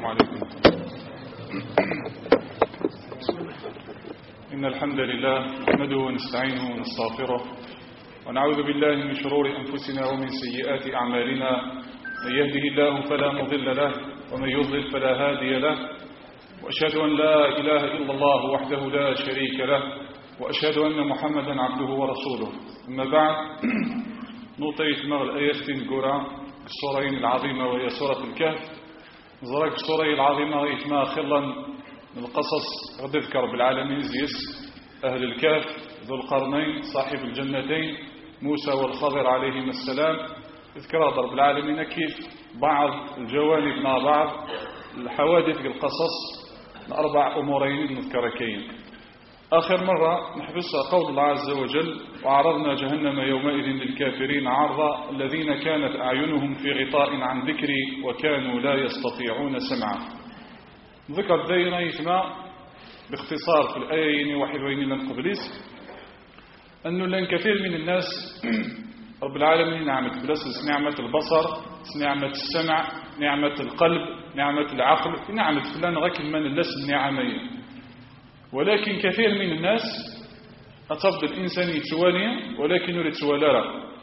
السلام عليكم. إن الحمد لله نحمده ونستعينه ونستغفره ونعوذ بالله من شرور أنفسنا ومن سيئات أعمالنا. من يهده الله فلا مضل له ومن يضلل فلا هادي له، وأشهد أن لا إله إلا الله وحده لا شريك له، وأشهد أن محمدا عبده ورسوله. أما بعد، نطيت مغ الآيات نقرأ السورة العظيمة وهي سورة الكهف. نزرق السورة العظيمة إثناء خلا من القصص غد يذكر بالعالمين زيس أهل الكهف ذو القرنين صاحب الجنتين موسى والخضر عليهم السلام. يذكر ضرب العالمين كيف بعض الجوانب مع بعض الحوادث القصص الأربع أمورين نذكركين. آخر مرة نحبس قول الله عز وجل: وعرضنا جهنم يومئذ للكافرين عرضا الذين كانت أعينهم في غطاء عن ذكري وكانوا لا يستطيعون سمعا. ذكر ذينا يتما باختصار في الآيين وحيدين لن قبليس أنه لن كثير من الناس رب العالمين نعمة بلس نعمة البصر، نعمة السمع، نعمة القلب، نعمة العقل، نعمة فلان غير من اللس النعمية. ولكن كثير من الناس أتفضل الإنسان يتوالي ولكن يريد توالارا،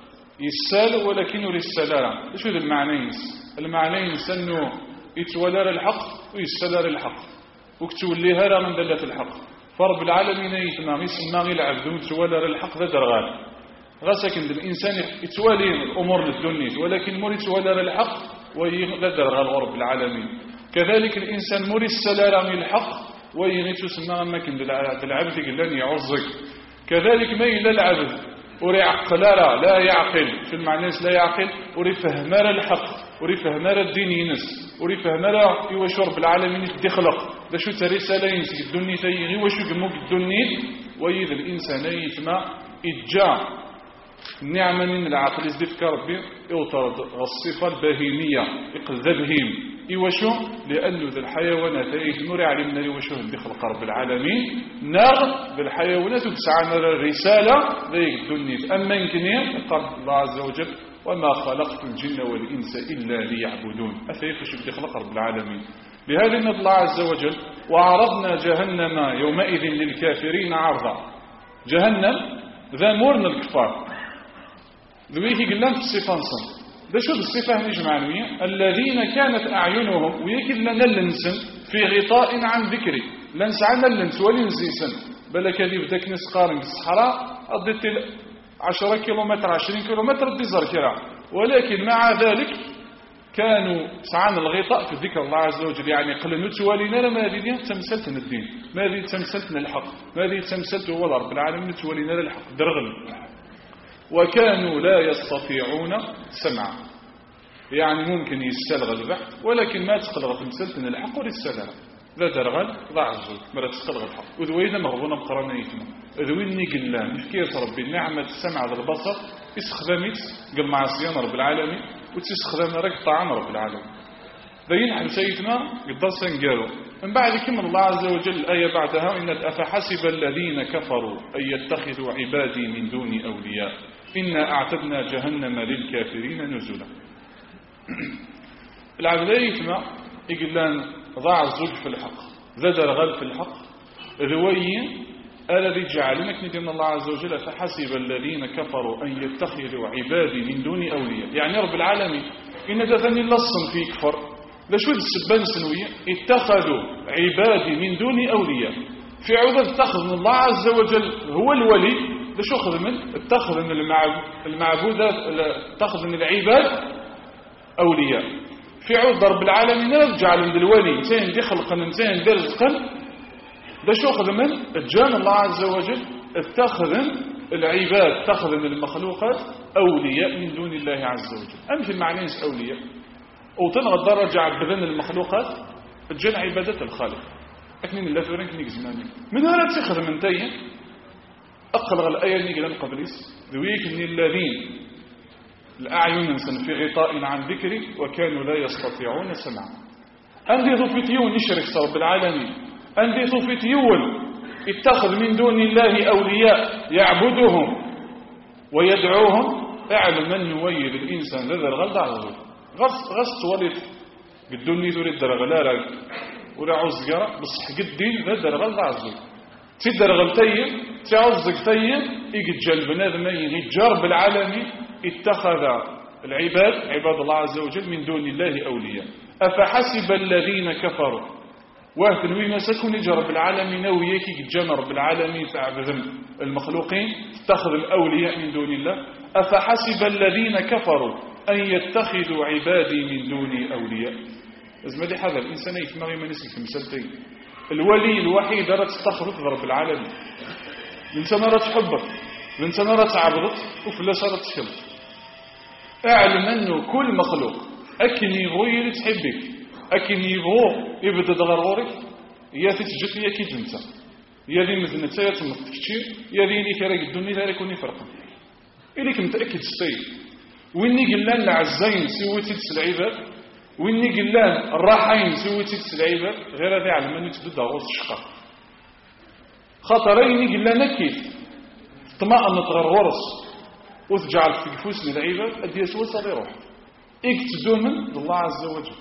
يسال ولكن يريد السلارا. شو ذا المعنيين؟ المعنيين أنه يتوالار الحق ويسالار الحق وكتوليها راه من دلة الحق. فرب العالمين يتما يسمى العبد ويتوالار الحق ذا درغال غاسكن الإنسان يتوالي الأمور للدنيا ولكن مور يتوالار الحق ويغدى درغال رب العالمين. كذلك الإنسان مور السلارا من الحق ويغي تسمى أماكن العبد قلان يعزك. كذلك ما إلا العبد وري عقلارا لا يعقل في المعنى لا يعقل وري فهمار الحق وري فهمار الدين ينس وري فهمار يوشر بالعالمين يتخلق دا شو ترسالة ينسك الدنيا تيغي وشو قموك الدنيا ويذ الإنسان يتما إتجا النعمة من العقل يزدفك ربي يوطرد الصفة البهيمية يقذبهم إيوشو لأنه ذا الحيوانات يتنوري علمنا إيوشو اللي خلق رب العالمين ناغ بالحيوانات وبسعنا الرسالة ذي الدنيا. أما يمكن قال الله عز وجل: وما خلقت الجن والإنس إلا ليعبدون. أفيقش اللي خلق رب العالمين. لهذا إن الله عز وجل: وعرضنا جهنم يومئذ للكافرين عرضا. جهنم ذا مورن الكفار ذويه قلنا في الصفة نصن ده شو بالصفة نجمعنوية الذين كانت أعينهم ويكد لنا اللنسن في غطاء عن ذكري. لنس عنا اللنس ولنزيسن بلا كذب ذاك نسقارن في الصحراء أضيت 10 كيلومتر 20 كيلومتر دي زركرا، ولكن مع ذلك كانوا سعان الغطاء في ذكر الله عز وجل. يعني قلنا توالينا ما هذه تمثلتنا الدين، ما هذه تمثلتنا الحق، ما هذه تمثلت هو رب العالمين توالينا الحق درغل. وكانوا لا يستطيعون سمعا، يعني ممكن يستلغى البحث ولكن ما تقلغ تمثلتنا الحق وللسلام ذا درغل ضاع الزوج مرة تقلغ الحق. وذوينا مغبونا بقرانا يتما ذويني قلان كيف ربي نعمة السمع ذا البصر استخدمت قل معصيان رب العالمين وتستخدم رك طعام رب العالمين. ذين حمسيتنا قد سنقالوا من بعد كم الله عز وجل الآية بعدها: إن أفحسب الذين كفروا أن يتخذوا عبادي من دون أولياء إنا أعتدنا جهنم للكافرين نزلا. العبدالي كما يقولان ضاع الزوج في الحق ذا الغل في الحق ذوي الذي جعلنك ندين الله عز وجل: فحسب الذين كفروا أن يتخذوا عبادي من دون أولياء. يعني رب العالمين إن ذاتني لصن في كفر لشو السبان سنوية اتخذوا عبادي من دون أولياء. في عوض اتخذ من الله عز وجل هو الولي لشو أخذ من اتخذ من المعبودات اتخذ من العباد أولياء. في عوض ضرب العالمين رجع من الولي انتين دي خلقا انتين دي رزقا لشو أخذ من الجان الله عز وجل اتخذ العباد اتخذ من المخلوقات أولياء من دون الله عز وجل. أمثل معنى أولياء وتنغى الدرجة عبدان المخلوقات الجن عبادة الخالق أكنين الله ثورين كنيك زماني من هنا تخذ من تين أقلغ الآية نيقلان قبليس ذويك من الذين الأعين نسن في غطاء عن ذكري وكانوا لا يستطيعون سمعا. أندي ثفتيون يشرك رب العالمين، أندي ثفتيون اتخذ من دون الله أولياء يعبدهم ويدعوهم. اعلم من يويل الإنسان لذا الغلد عزوه غص ولد قدوني ذوري الدرغ لا راك ولا عزقرا بصح قدين ذا درغ لا عزق تدرغ التيم تعزق تيم يقجل بنادم يجار بالعالمي اتخذ العباد عباد الله عز وجل من دون الله أولياء أفحسب الذين كفروا وهتنوي ما سكن يجرب العالمين وياك يتجمع رب العالمين تعبد المخلوقين تتخذ الأولياء من دون الله أفحسب الذين كفروا أن يتخذوا عبادي من دوني أولياء أزمدي هذا الإنسان يتمغي من يسلك مسلتين الولي الوحيد راه تستخرج رب العالمين الإنسان راه تحبك الإنسان راه تعبدك وفلاش راه تشكلك اعلم أنه كل مخلوق أكن يبغي تحبك أكن يبغو يبدأ غرورك يا تتجد يا كي تنسى يا ذي مثل نتا يا تمتكتشي يا ذي اللي كراك الدنيا لا يكون يفرقا إليك متأكد السيد وإني قلان العزين سويتي العباد وإني قلان الراحين سويتي العباد غير هذا يعلم أنه تبدأ غوص الشقاق خاطريني قلان أكيد طمأن تغرورس وتجعل في كفوسني العباد أدي يسوى صار يروح اكتدو من الله عز وجل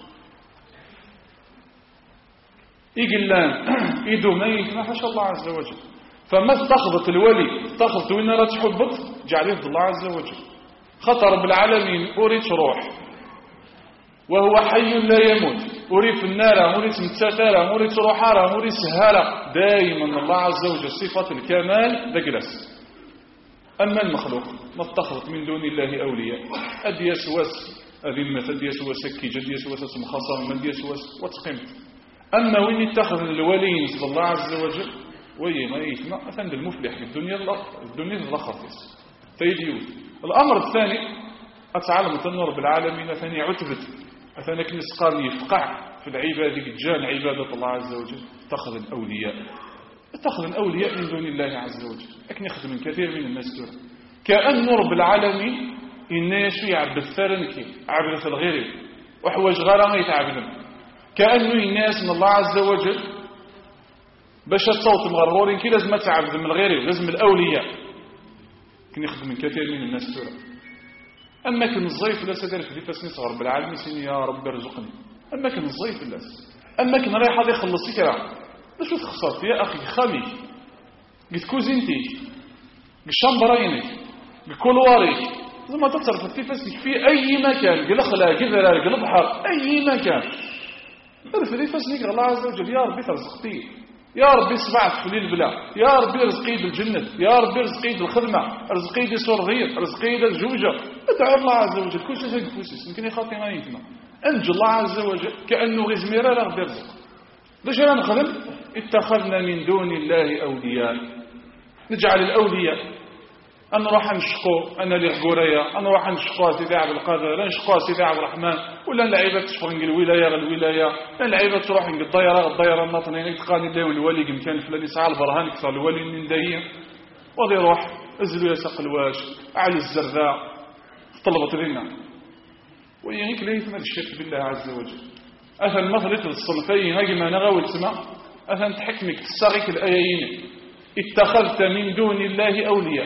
يقلان يدومين ما حش الله عز وجل فما تاخذت الولي تاخذت وين راه تحبط جعليه الله عز وجل خطر بالعالمين أريد روح وهو حي لا يموت أريد في النار أريد متساترة أريد روحارة أريد سهالة دائما الله عز وجل صفة الكمال ذكرس أما المخلوق ما اتخذت من دون الله أولياء أدي يسوس هذه المثل دي يسوس كي جد يسوس اسم خاصة من دي يسوس وتقيمت أما وين اتخذ الولين صلى الله عز وجل وين ما يسمع أفند المفلح في الدنيا لا خطيس تيديوت الأمر الثاني أتعلم تنور بالعالمين أثني عتبت أثني كنس قال يفقع في العبادة جان عبادة الله عز وجل اتخذ الأولياء من دون الله عز وجل لكن يخدم كثير من الناس دول كأن رب العالمين الناس يعبد الثرنكي عبد الغير وحواج غير يتعبدن كأنه الناس من الله عز وجل باش الصوت مغرورين كي لازم تعبد من الغير لازم الأولياء كن يخدم من كثير من الناس دول أما كن الزيف لا سدر في فاس نصغر بالعالم سين يا رب ارزقني أما كن الزيف لا أما كن رايح هذا يخلص كرا شو تخسرت يا أخي خامي قلت كوزينتي الشامبرينك الكولواريك زعما تتصرف في فاسك في أي مكان قل أخلا كذا قل بحر أي مكان ارفع لي فاسك الله عز وجل يا ربي ترزقتي يا ربي صبعت في الليل بلا يا ربي رزقي بالجنة يا ربي رزقي بالخدمة رزقي دي صرغير رزقي دي الجوجة ادعو الله عز وجل كل شيء ينفوسس يمكن يخاطي ما يفهم أنج الله عز وجل كأنه غزميرة لا ربي يرزق ليش أنا نخدم اتخذنا من دون الله أولياء نجعل الأولياء أنا راح نشقو أنا لغوريا أنا راح نشقو سيدي عبد القادر لا نشقو سيدي عبد الرحمن ولا اللعيبة تشفرنج الولاية لا اللعيبة تروح نق الضيرة الناطنين تقاني الله والولي كان فلان يسعى البرهان كثر الولي من دايين وغادي يروح ازلوا يا ساق الواش على الزرذاء طلبت لنا وينك لا يثمر الشرك بالله عز وجل أثن مثلت الصنفين هاجي ما نغاو السماء أثن تحكمك تساغيك الآيين اتخذت من دون الله أولياء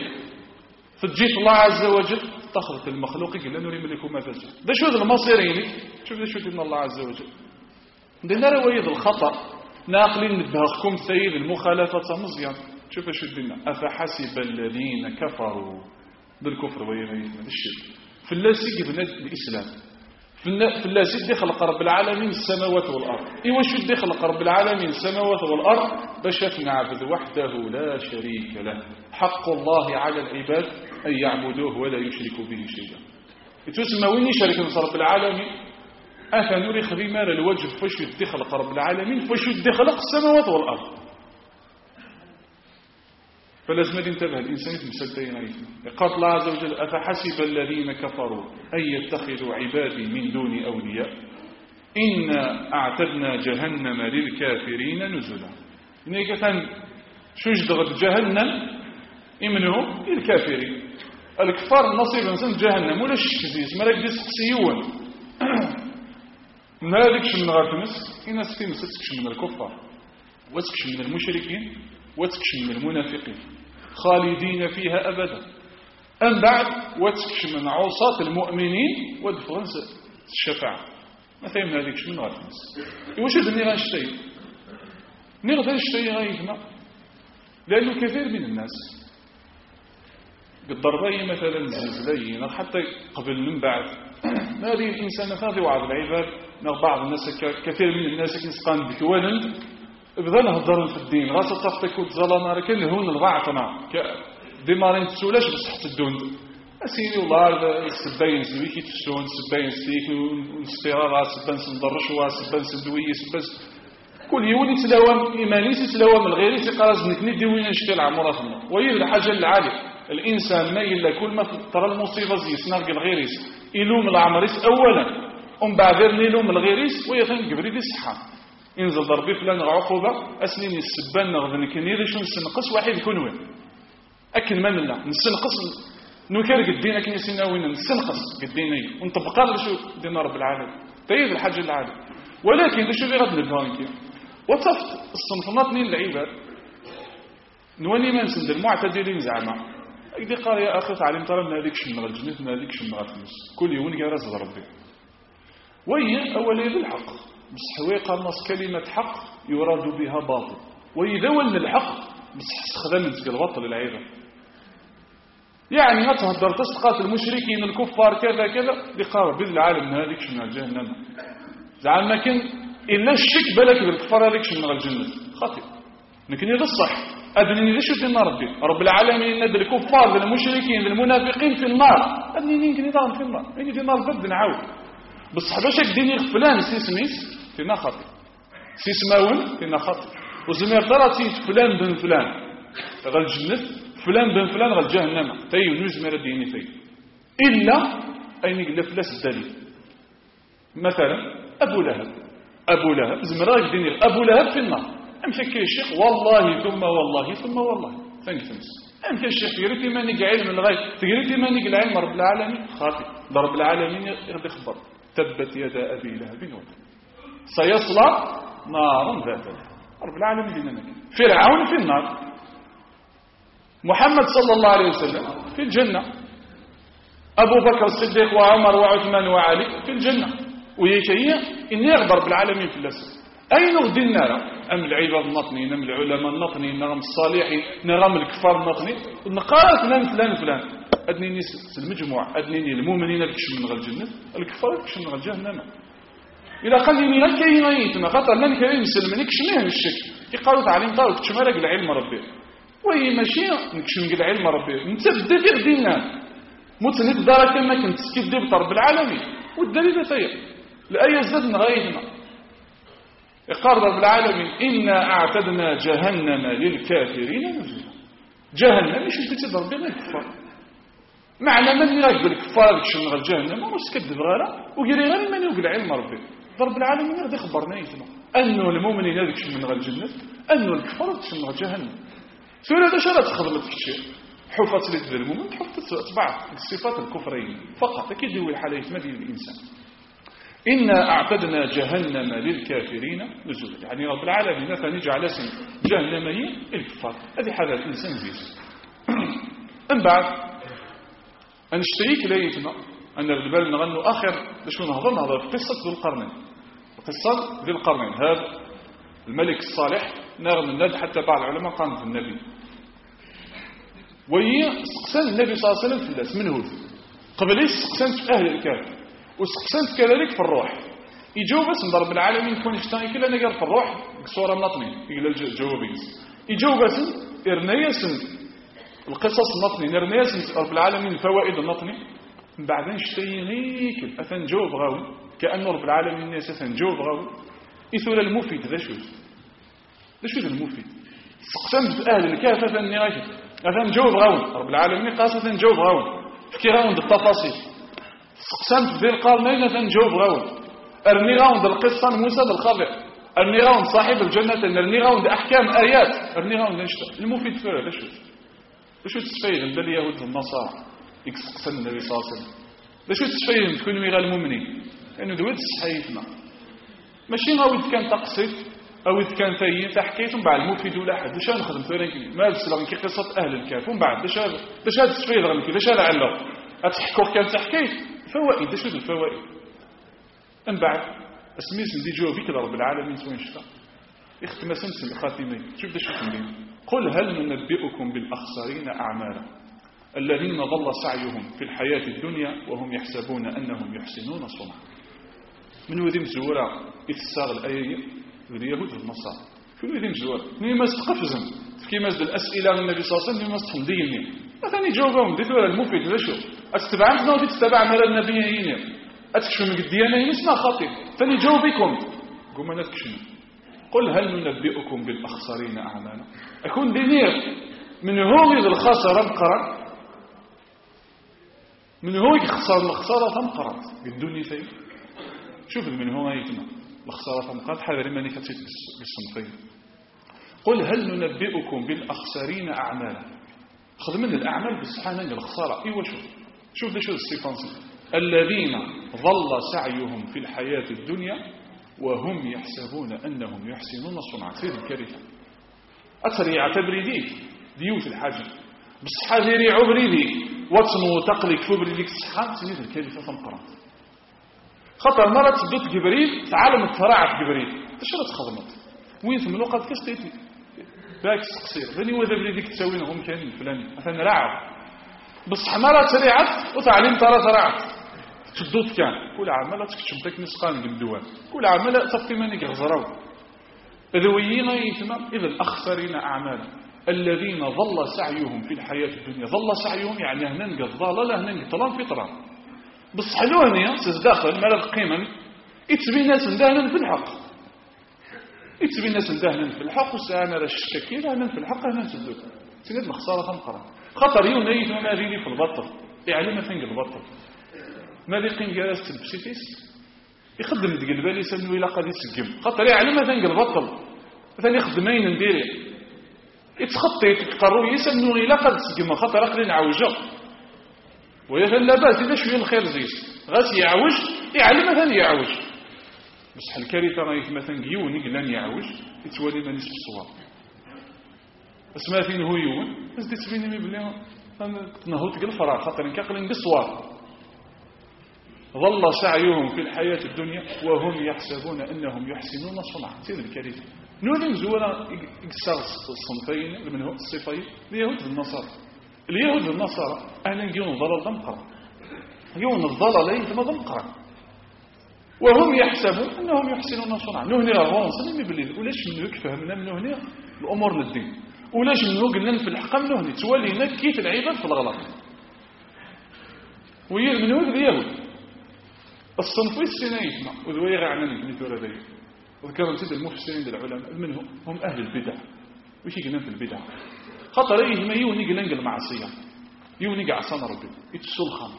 فجيت الله عز وجل اتخذت المخلوق قال نري ملكم ما تجد ده شو المصيرين شوف ده شو من الله عز وجل دينا روايد الخطأ ناقلين نبهكم سيد المخالفة مزيان شوف شو دينا أفحسب الذين كفروا بالكفر ويغيثنا الشرك في اللاسي قبنا الإسلام في اللاسي خلق رب العالمين السماوات والأرض إيوا شو خلق رب العالمين السماوات والأرض باش نعبد وحده لا شريك له حق الله على العباد أن يعبدوه ولا يشركوا به شيئا تسمى وين شركة رب العالمين أثنوري خبيمار الوجه فاش يدخل رب العالمين فاش يدخل السماوات والأرض فلازم ينتبه الإنسان يتمسدين قال الله عز وجل أفحسب الذين كفروا أن يتخذوا عبادي من دون أولياء إنا أعتدنا جهنم للكافرين نزلا إنه كان شجدغت جهنم إمنه للكافرين الكفار نصيب إنسان جهنم ولا شكزيز مالك دي سقسيون ما ذكش من غارتنس إنا سكين ستكش من الكفار وتكش من المشركين وتكش من المنافقين خالدين فيها أبدا أم بعد وتكش من عصاة المؤمنين ودفرنس الشفاعة ما فهم هذيك شنو غتمس واش دني غنشتي نغدا نشتي غايفنا لأنه كثير من الناس بالضربة مثلا الزلزلة حتى قبل من بعد هذه الإنسان فاضي وعض العباد بعض الناس كثير من الناس كنسقان بكوالن بدا نهضر في الدين غاصة تفتك وتزالنا راه كان هون الضعطنا ديمارين تسولاش بصحة الدون اسيني والله السباين سوي كي تفسون السباين ستيك والاسترارة سبان سندرش وسبان سندوي سبان كل يوم يتلاوم إيماني يتلاوم الغير يتقارز نكني ديوين نشتي العمر ثم وهي الحاجة العالية الإنسان ما إلا كل ما ترى المصيبة زي سنرق الغيريس يلوم العمريس أولا بعد يلوم الغيريس ويثن قبري دي الصحة ينزل ضربي فلان عقوبة أسنين السبان نغذن كنيري شو نسنقص واحد يكون وين أكن من الله نسنقص نكرق الدين أكن يسينا وين نسنقص قديني ونطبقها لشو دين رب العالمين تأييد الحاجة العالية ولكن لشو اللي غد نبهانك وصفت الصنفناتني العباد نواني ما نسند المعتدلين زعما يدي قال يا أخي تعلم ترى ما هذيك شمغ الجنة ما هذيك شمغ الفلوس كل يوم جارز ربي وهي أولي بالحق بس هو قال نص كلمة حق يراد بها باطل وإذا ولن الحق بس استخدمت الباطل العيبة يعني ما تهدر تسقط المشركين الكفار كذا كذا لقاء بالعالم هذيك شمغ جهنم زعما كن إلا الشك بالك بالكفار هذيك شمغ الجنة خاطئ لكن هذا الصح أدني ليش في النار ربي رب العالمين ند الكفار المشركين المنافقين في النار أدني يمكن يضعهم في النار يعني في النار بد نعاود بصح باش ديني فلان سيسميس فينا خاطئ سيسماون فينا خاطئ وزمير ترى فلان بن فلان غير الجنة فلان بن فلان غير جهنم تاي نزمر ديني تاي إلا أين يقول فلاس الدليل مثلا أبو لهب زمراج ديني أبو لهب في النار أمشي الشيخ والله ثم والله ثم والله ثاني تمس أمشي الشيخ تقريتي ماني علم الغيب تقريتي ماني العلم رب العالمين خاطئ رب العالمين يغدي خبر تبت يدا أبي لهب وتب سيصلى نارا ذات رب العالمين لنا فرعون في النار محمد صلى الله عليه وسلم في الجنة أبو بكر الصديق وعمر وعثمان وعلي في الجنة ويكي إني أغضر بالعالمين في اللسل أين غدي النار أم العباد النطني أم العلماء النطني نغم الصالحين نغم الكفار النطني نقارت فلان أدني نيس المجموع أدني المؤمنين الكشم من غير الجنة الكفار الكشم من غير جهنم إذا قال لي من كينيتنا خاطر لن كريم سلمني كشميه الشك يقالوا تعليم قالوا كشمالك العلم ربي وهي ماشي نكشم العلم ربي انت بدا في غدينا متنك دارك ما كنت كيف رب العالمين والدليل فيا الآية زادنا غايتنا يقال رب العالمين إنا أعتدنا جهنم للكافرين نزلا جهنم مش بتضرب بين الكفار معنى من يراك بالكفار كشم غير جهنم واش كذب غيره وقال غير من يقول علم ربي رب العالمين غادي خبرنا يتما انه المؤمنين هذيك كشم غير الجنه انه الكفار كشم غير جهنم سورة هذا شرط خدمت كشي حفت لي المؤمن حفت تبع الصفات الكفريه فقط اكيد هو الحالات ما ديال الانسان إنا أعتدنا جهنم للكافرين نزلا يعني رب العالمين مثلا يجعل اسم جهنم هي الكفار هذه حالة الإنسان زيز من بعد أنشتريك ليتنا أن الرجال نغنوا آخر شو نهضر في قصة ذو القرنين قصة ذو القرنين هذا الملك الصالح نغم الناد حتى بعض العلماء قاموا في النبي وهي استقسام النبي صلى الله عليه وسلم في الناس من هو قبل استقسام في أهل الكافر وسقسنت كذلك في الروح يجاوب اسم رب العالمين يكون يشتغل كلا نقر في الروح صورة نطني يقول الجواب يجاوب اسم إرنياسن القصص النطني إرنياسن رب العالمين الفوائد النطني بعدين اشتينيك أثنجاوب غاوي كأن رب العالمين الناس أثنجاوب غاوي إثول المفيد ذا شو المفيد سقسنت أهل الكهف أثنجاوب غاوي رب العالمين قاس أثنجاوب غاوي فكي غاوي التفاصيل قسمت ذي القرنين تنجوب غاون ارني غاون القصة موسى بالخضر ارني غاون صاحب الجنة ارني غاون أحكام آيات ارني غاون نشتا المفيد فيه لشو تسفيه عند اليهود والنصارى يقسم النبي صلى الله عليه وسلم لشو تسفيه تكونوا غير المؤمنين لأنه دويت صحيحنا ماشي غاود كان تقصد أو إذا كان ثيين تحكيتهم بعد المفيد ولا أحد ليش نخدم فيه ما بسلام كي قصة أهل الكهف ومن بعد ليش هذا تسفيه غنكي ليش هذا علّه أتحكوه كان تحكيت فوائد شو الفوائد من بعد اسميس ندي جوابك رب العالمين وين شفا اختم سنس الخاتمين شوف ده شو تمرين قل هل ننبئكم بالأخسرين أعمالا الذين ضل سعيهم في الحياة الدنيا وهم يحسبون أنهم يحسنون صنعا. من وذي مزورة إتساغ الآية اليهود والنصارى شنو وذي مزورة نيما استقفزم كيما زد الأسئلة النبي صلى الله عليه وسلم نيما استخديني مثلا يجاوبهم دي دولة المفيد لا شو أتتبع عندنا ودي تتبع مال النبيين أتكشف من الديانة يسمع خاطئ ثاني جاوبكم قم أنا تكشف قل هل ننبئكم بالأخسرين أعمالا أكون دينير من هو الخسارة مقرأ من هو يخسر الخسارة مقرأ بالدنيا فيه شوف من هو يتم الخسارة مقرأ حذر ماني كتيت بالصنفين قل هل ننبئكم بالأخسرين أعمالا خذ من الأعمال بالصحانة الخسارة إيوه شوف ده شو الصفانسي الذين ضل سعيهم في الحياة الدنيا وهم يحسبون أنهم يحسنون صنعا سيد الكارثة أتريع تبريدي ديوت الحاجة بصحة ذيري عبريدي واتنو تقلق فبريديك الصحة سيد الكارثة فانقرات خطر مرة تبدوت جبريل تعالم التراعة جبريل تشرت خضمت وين ثم الوقت كستيتي باك قصير ذني وذا بريديك تسوينهم كان فلان مثلا راعب بصحة مرة تريعت وتعليم ترى تراعت تدوت كان كل عاملة تكتشبتك نسقان بالدوان كل عاملة تقيمانك غزروا ذويين يتمام إذا الأخسرين أعمالا الذين ظل سعيهم في الحياة الدنيا ظل سعيهم يعني هننق الظالة لا هننق طلان فطرة بس حلوانية تزداخل مالا القيمة يتبين ناس اندهنا في الحق يتبين ناس اندهنا في الحق وسانا للشكاكين هنا في الحق هنا تزدوك سنة الخسارة تنقرأ خطر يونيت وما ذيني في البطل يعلم فنق البطل ماذا قين جالس تلبسيتيس يخدم ديال بالي سنو الى قد يسقم خاطر يعلم هذا البطل ثاني يخدمين نديري يتخطي تقرو يسنو الى قد يسقم خاطر اقل نعوجه ويا لا باس اذا شويه الخير زيس غاس يعوج يعلم هذا يعوج بصح الكارثه راهي مثلا كيوني قلنا يعوج يتولي مانيش بالصواب اسمع فين هو يون بس تبيني بلي نهوت الفرا خاطر كنقل نقصوار ظل سعيهم في الحياة الدنيا وهم يحسبون أنهم يحسنون صنعا سيد الكريم نودي مزورة يكسر الصنفين من هو الصفين اليهود والنصارى اليهود والنصارى أهلا يجون الضلال ضمقرا يجون الضلال ليس ضمقرا وهم يحسبون أنهم يحسنون صنعا نهني رغون صنمي بالليل ولاش من يكفهمنا من نهني الأمور للدين ولاش من هو قلنا في الحقام نهني تولينا كيف العباد في الغلط ومن هو اليهود الصنفي السنين وذوي غعنني من ثورة ذي وذكروا سيد المفسرين للعلماء منهم هم أهل البدع وش يقولون في البدع خطر إيه ما يوني قلنق المعصية يوني قعصان ربي يتسلخن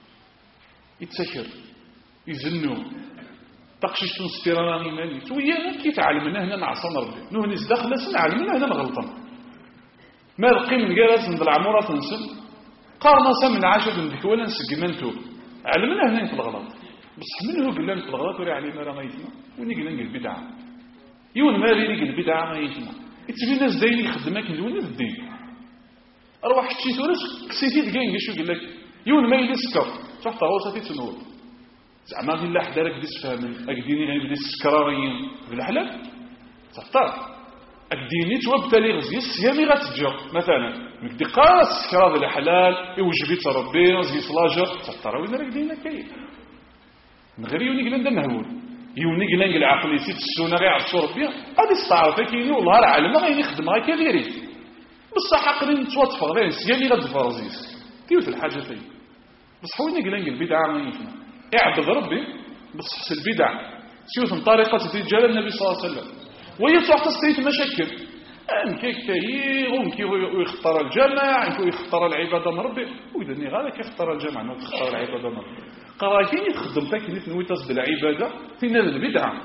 يتسكر يزنوا تقشيش تنستيران إيماني تويا كيف علمنا هنا نعصان ربي نهني ازدخل سن علمنا هنا الغلطان ما القيم الجالس عند العمورة تنسل قارنا سمن عاشد من ولا نسجمنتو علمنا هنا في الغلط بصح منه قلنا في الغلط وري عليه ما راه غيتنا وني قلنا البدعه يون ما ريني قل البدعه ما يتنا يتبين الناس دايرين يخدمك ندوي في الدين اروح شي تورس كسيتي دكاين شو قال لك يون ما يسكر تحت غوصتي تنور زعما بالله حدارك ديس فاهم اكديني غير بدي السكراريين بالحلال تختار اكديني توبتلي غزي الصيامي غتجا مثلا مكدي قاس السكرار ديال الحلال يوجبي ربي زي صلاجه تختار وين راك دينا كاين من غير يوني قلنا نهول يوني قلنا العقل يسيت السنه غير عرفوا ربي غادي تستعرف كاين والله العالم غادي يخدم غير كديري بصح عقلي نتوظف غير سيامي غتظفر زيس كيف الحاجه فين بصح وين قلنا البدعه ما يفهم يعبد ربي بصح البدع سيوت من طريقه دجال النبي صلى الله عليه وسلم وهي تحت مشاكل كيك كي ويختار الجامع ويختار العباده من ربي واذا ني غير كيختار الجامع ويختار العباده من ربي قراكين يخدم تاك نويتاس بالعباده فين البدعه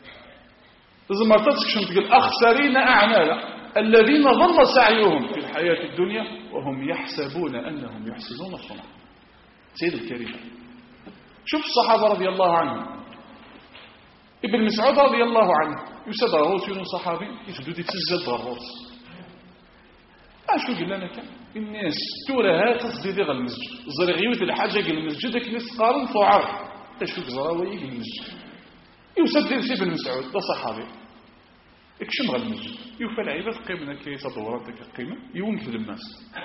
لازم ما تسكشن تقول اخسرين اعمالا الذين ضل سعيهم في الحياه الدنيا وهم يحسبون انهم يحسنون صنعا سيد الكريم شوف الصحابه رضي الله عنهم ابن مسعود رضي الله عنه يسد الروس يونو صحابي يسدو يتسجد الروس اشو قلنا لك الناس تورا تصديد غير المسجد زرغيوت الحاجه قال المسجد كنيس قارن فعار اشو زراوي المسجد يوسد سي بن مسعود ده صحابي اكشم غير المسجد يوفى العيبة قيمنا كي تدورات ديك القيمة يونك للناس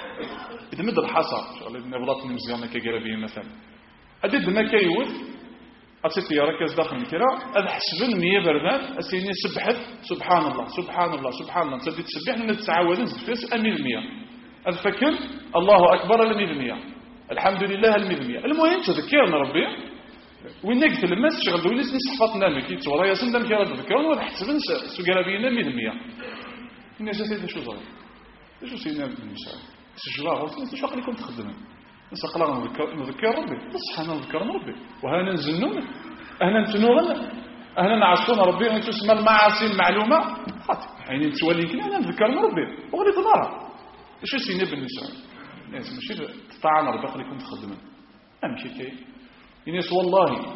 إذا مد الحصى شغل نبلاط مزيانة كجربية مثلا أدد ما كيوت أسيتي ركز داخل الكرا هذا حسب 100 بردان أسيني سبحت سبحان الله سبحان الله سبحان الله تبدي تسبح لنا تتعاودن فيس 100% هذا فكر الله أكبر 100% الحمد لله 100% المهم تذكرنا ربي وين قلت لما تشغل دوينس نصحفاتنا مكي تصورا يا سندم كي راه تذكرون ولا حسبن سكرابينا 100% الناس هذا شو صار شو سينا بالنساء سجوا غوص شو قال لكم تخدمون نسقلا نذكر ربي بصح انا نذكر ربي وهنا نزنون هنا نتنوغن هنا نعصون ربي وتسمى المعاصي المعلومه خاطر يعني تولي كنا انا نذكر ربي وغادي تنار شو سينا بالنساء الناس ماشي طعن ربي خليكم تخدمون امشي كي الناس والله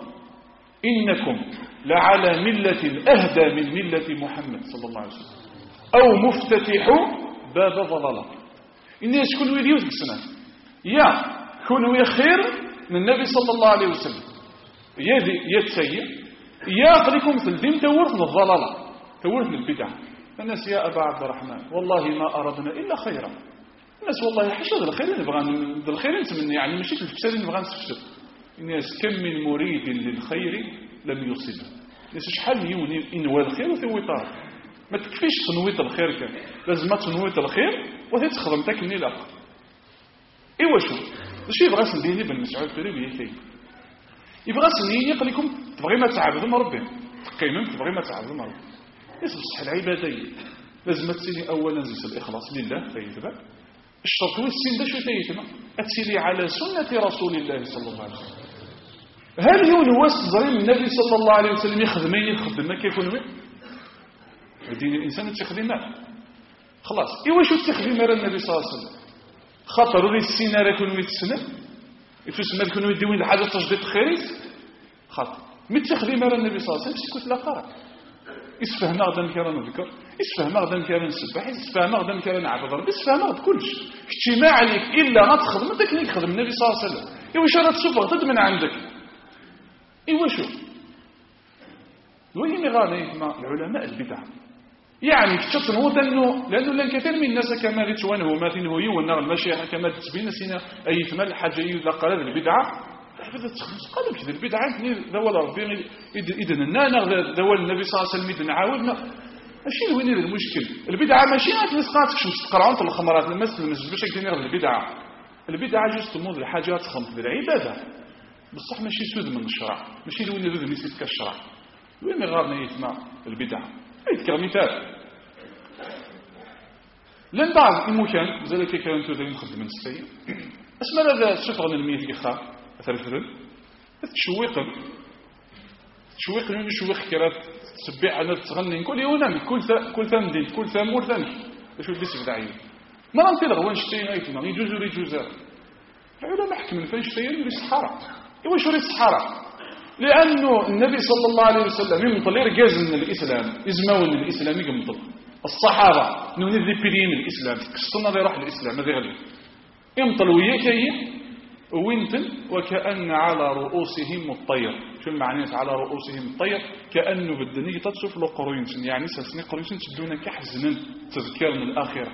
انكم لعلى مله اهدى من مله محمد صلى الله عليه وسلم او مفتتح باب ضلاله الناس كل ويديوز بالسنه يا كونوا خير من النبي صلى الله عليه وسلم يا تسيء يا قليكم مثل دين تورث الضلالة تورث البدع الناس يا أبا عبد الرحمن والله ما أردنا إلا خيرا الناس والله حشد الخير نبغى الخير نتمنى يعني ماشي الفساد نبغى نستفسد الناس كم من مريد للخير لم يصبه الناس شحال يوني إنوى الخير وثويطار ما تكفيش تنويط الخير كان لازم تنويط الخير وهي تخدم تاكلني الأخر إيوا شو اش يبغى سنديني بن مسعود قريب ياكي يبغى سنيني قال لكم تبغي ما تعبدوا ربي تقيمم تبغي ما تعبدوا ربي يصح العباديه لازم تسيني اولا زيد الاخلاص لله فيتبع الشرط هو السين باش يتيتما اتسيلي على سنه رسول الله صلى الله عليه وسلم هل هو زريم النبي صلى الله عليه وسلم يخدمين يخدم ما كيكون وين دين الانسان تخدم خلاص ايوا شو تخدم النبي صلى الله عليه وسلم خاطر لي السيناريو كانوا يتسنى يتسمى كانوا يديوين الحاجه تجديد خيريت خاطر متخدم على النبي صلى الله عليه وسلم سكوت لا قرا اسفهنا غدا كان نذكر اسفهنا غدا كان نسبح اسفهنا غدا كان نعبد ربي اسفهنا غدا كلش اجتماع عليك الا ما تخدم داك اللي يخدم النبي صلى الله عليه وسلم ايوا شرط تشوف غد من عندك ايوا شوف وين غادي مع العلماء البدع يعني تشطنوا لانه لان كثير من الناس كما يتوانه ماتين هو يونا المشايخ كما تبين سينا اي ثمن حاجه يلا قال البدعه بدا تخلص قالوا كذا البدعه ذول ربي اذن انا ذول النبي صلى الله عليه وسلم اذن عاودنا ماشي وين المشكل البدعه ماشي غتلصقاتك باش تقراون الخمرات المسجد باش كدير البدعه جوست تموض الحاجات خمس العباده بصح ماشي سود من الشرع ماشي وين يريد نسيت كالشرع وين غارنا يسمع البدعه يذكر مثال لن بعض المكان زال كي كانت ذي مخدم من السيء اسمع هذا شفر من الميت إخاء أثرثرن تشويق نشويق كرات تسبيع أنا تغني كل يوم كل ثام دين كل ثام مور ثاني شو البيس بدعيه ما ننطي لغوان شتين أيتنا يجوز العلماء حكم الفيش تيري للصحراء إيوا شو للصحراء لأنه النبي صلى الله عليه وسلم يمطل يرجز من الإسلام يزمون الإسلام يمطل الصحابة نوني ذي بيرين الإسلام كسطنا ذي روح الإسلام هذي غلي يمطل وياكي وينتن وكأن على رؤوسهم الطير شو المعنى على رؤوسهم الطير كأنه بالدنيا تتصف له قروينسن يعني سلسني قروينسن تدونا كحزنا تذكر من الآخرة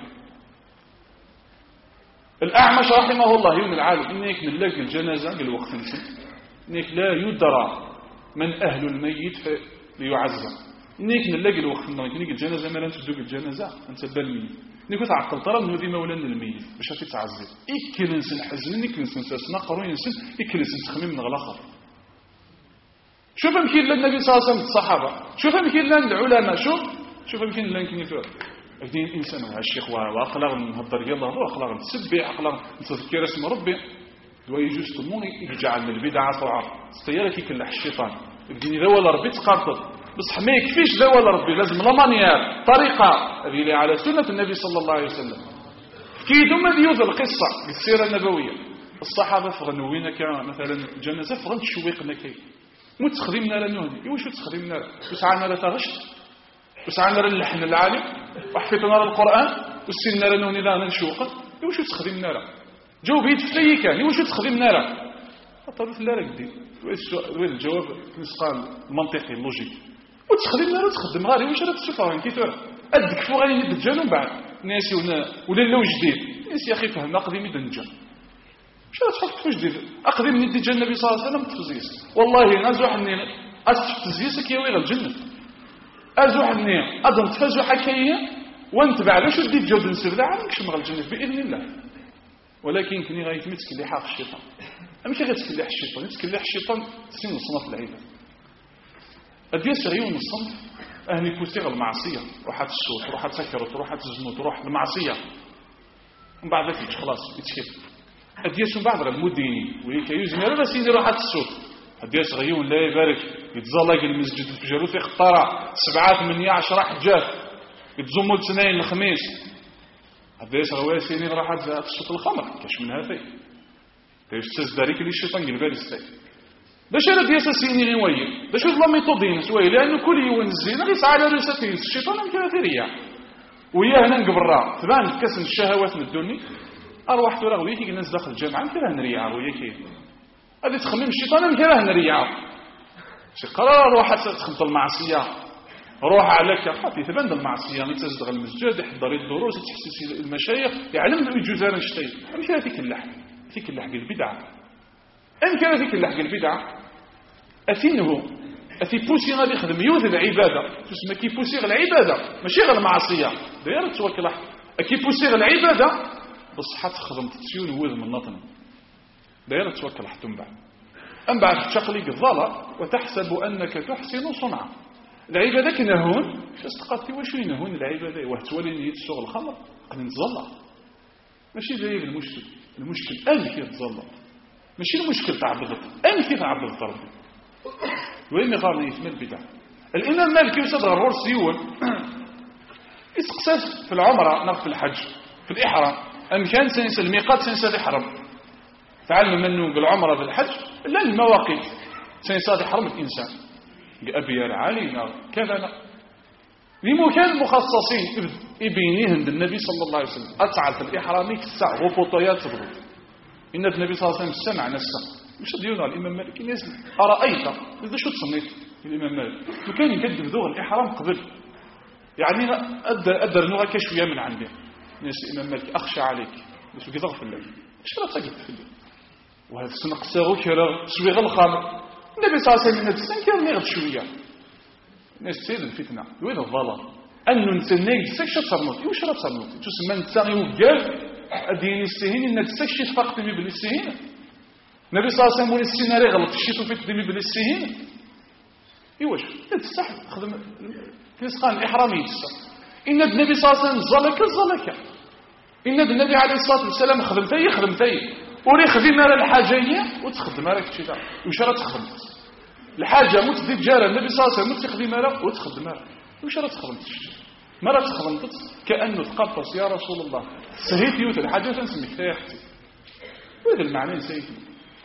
الأعمش رحمه الله يوم العالم إنك نلاقي الجنازة بالوقت نسن إنك لا يدرى من أهل الميت ليعزم إنك نلاقي الوقت إنك الجنازة ما لن تدوك الجنازة أنت بالميت إنك تعقل ترى إنه ذي مولانا الميت باش تتعزم إكلنسن حزن إكلنسن ساسنا قرون ينسن إكلنسن تخمم من غلاخر شوف يمكن لنا النبي صلى الله عليه وسلم الصحابة شوف يمكن لنا العلماء شوف يمكن لنا يمكن أكدين الإنسان الشيخ وأخلاق نهضر يلا هو أخلاق نسبح أخلاق نتذكر اسم ربي دوا يجوز تموني يجعل البدعة طاعة استيارة كي كلح الشيطان يبدين ذا ولا ربي تقارطب بصح ما يكفيش ذا ولا ربي لازم لمانيار طريقة هذه على سنة النبي صلى الله عليه وسلم كي دوما ديوز القصة بالسيرة النبوية الصحابة فغنوين كان مثلا جنازة فغن تشويقنا كي متخدمنا لنهدي واش تخدمنا وسعنا لا تغشت وسعنا للحن العالي وحفظنا القرآن وسلنا لنهني لا نشوقه واش تخدمنا لا جاوبيت في كان واش تخدمنا لا طرف لا رقدي وين الجواب نسقال المنطقي اللوجيك وتخدم لا تخدم غير واش راه تشوفها كي ترى ادك فوق غادي ندجال من بعد ناسي ولا لو جديد ناس يا اخي فهمنا قديم يدنجا شنو تفكر في جديد اقدم من ديجا النبي صلى الله عليه وسلم تفزيس والله نزوحني استفزيسك يا ويغ الجنه ازوحني اظن تفزو حكايه ونتبع لاش ديت جود نسبدا عندكش مغ الجنه باذن الله ولكن كني غايتمتك اللي حاق الشيطان ماشي غير تكلح الشيطان يتكلح الشيطان سين صنف العباد اديا سريون الصنف اهني كوسيغ المعصيه روحات الصوت روحات سكرت روحات الزنوت روح المعصيه من بعد ذلك خلاص يتشكل اديا من بعد المديني وهيك يوزن لا سيدي روحات الصوت اديا صغيون لا يبارك يتزلق المسجد الفجر في خطاره 7 8 10 حجات يتزموا الاثنين الخميس اديا صغواسيني روحات الصوت الخمر كاش منها في تيستاز داريك اللي الشيطان قلبها للستاي باش راه ديال سيني غير ويا باش لا ميثودين سوي لانه كل يوم الزينه غيسعى على راسته الشيطان مكافريه ويا هنا نقبرها تبان كسن الشهوات من الدنيا ارواح ترى وياك الناس داخل الجامعه كره نريعه وياك هذه تخمم الشيطان كره نريعه شي قرار روح تخمط المعصيه روح عليك خاطي تبان المعصيه غير تزدغ المسجد يحضر الدروس تحسس المشايخ يعلم الجزار شتي مش هذيك اللحم فيك اللحق البدعه ان كان فيك اللحق البدعه اثينه اثي بوسي غادي يخدم يوث العباده تسمى كي بوسي العباده ماشي غير المعصيه داير توكل كي بوسي العباده بصحه تخدم تسيون وذ من النطن داير توكل حتى من بعد ام بعد تشقلق الظلة وتحسب انك تحسن صنعا العباده كنهون استقاتي واش ينهون العباده وتولي يتسوق الخمر قد نتظلى ماشي داير المشكل أنا كيف تظلم ماشي المشكل تعبدت أنا كيف عبدت ربي وين يقارن يثمن بدع الإمام مالك يوسف غرور سيون يسقساس في العمرة نقف في الحج في الإحرام أم كان سنسى الميقات سنسى الإحرام تعلم منه بالعمرة في الحج لا المواقيت سنسى الإحرام الإنسان أبي علينا كذا لمكان المخصصين يبينيهن النبي صلى الله عليه وسلم أتعال في الإحرامي كسع وفطيات تبغض إن النبي صلى الله عليه وسلم سمع نفسه مش ديونا الإمام مالك ينزل أرأيت إذا شو تصنيت الإمام مالك وكان يقدم ذوق الإحرام قبل يعني أدر نوغا كشوية من عندي ناس الإمام مالك أخشى عليك بس وكي ضغف الله إيش لا تقف في الله وهذا السنق ساغو كرا سويغ الخامر النبي صلى الله عليه وسلم نفسه كان يغض شوية ناس تسير الفتنة وين الظلام أنه نتناي تسكش تصرنوت يوش راه تصرنوت تسمى نتساغي وقال أدين السهين إن تسكش تفاق تمي بالسهين النبي صلى الله عليه وسلم السيناري غلط الشيطو في تمي بالسهين إيواش تستحق خدم كيسقان الإحرامي يتسا إن النبي صلى الله عليه وسلم زلك إن النبي عليه الصلاة والسلام خدمتي وري خدم على الحاجية وتخدم على كشي تاع وش راه تخدمت الحاجة متدي جارة النبي صلى الله عليه وسلم تخدم على وتخدم على وش راه تخدمت ما راه تخدمت كأنه تقبص يا رسول الله سهيت يوت الحاجة تنسميك يا أختي وهذا المعنى سيدي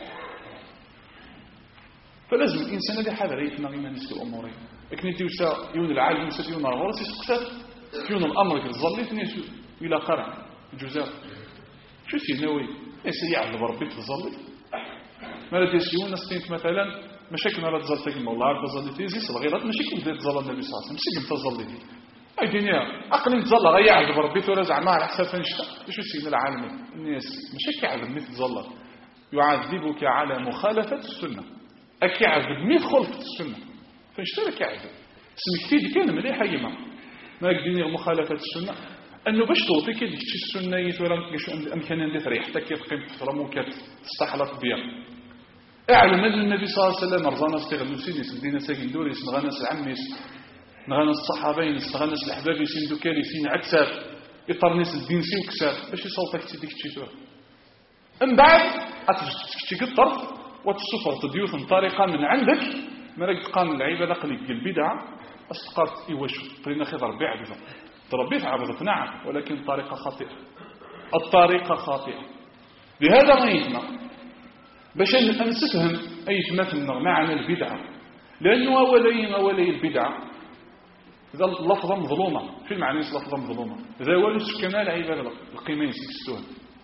فلازم الإنسان هذا حذر يتنا غير نسك الأمورين لكن يوسا يون العالم يوسا يون الغرس يسقسات يون الأمر كالظليت ناس إلى قرع الجزار شو سيناوي ناس يعلم ربي تظلي ما لا تسيون نستنت مثلا مشاكل على تظل تجمع الله عارف تظل تيزي صغيرات مشاكل بدأت تظل النبي صلى الله عليه وسلم سجن تظل دي هاي دنيا عقل تظل غير يعلم ربي تورا زعما على حساب فنشتا شو سينا العالم الناس مشاكل على مثل تظل يعذبك على مخالفة السنة أكي عذب ميت خلفة السنة فنشترك عذب اسمك تيدي كان مليحة يما ما يقدرني مخالفة السنة أنه باش توطي كي ديك السنة يتورا كيش أمكان ندير ريحتك كيقيم في رموكات تستحلط بيا اعلم أن النبي صلى الله عليه وسلم رضانا استغلوا سيدي سدينا ساكن دوري نغانس العميس نغانس الصحابين نغانس الأحباب يسين دوكالي يسين عكسات يطرنيس الدين سي وكسات باش يصوتك تيديك تشيتور من بعد أتشتك الطرف وتسفر تديوث طريقة من عندك مالك تقام العبادة قليك البدعة أستقرت إيواشو قلنا خضر بعبدة تربيه عبدة نعم ولكن طريقة خاطئة الطريقة خاطئة لهذا ما يتنا باش نفهم أي تمثل معنى البدعة لأنه أولي البدعة إذا لفظة مظلومة في المعنى لفظة مظلومة إذا ولو سكنا العبادة القيمين سيكستوها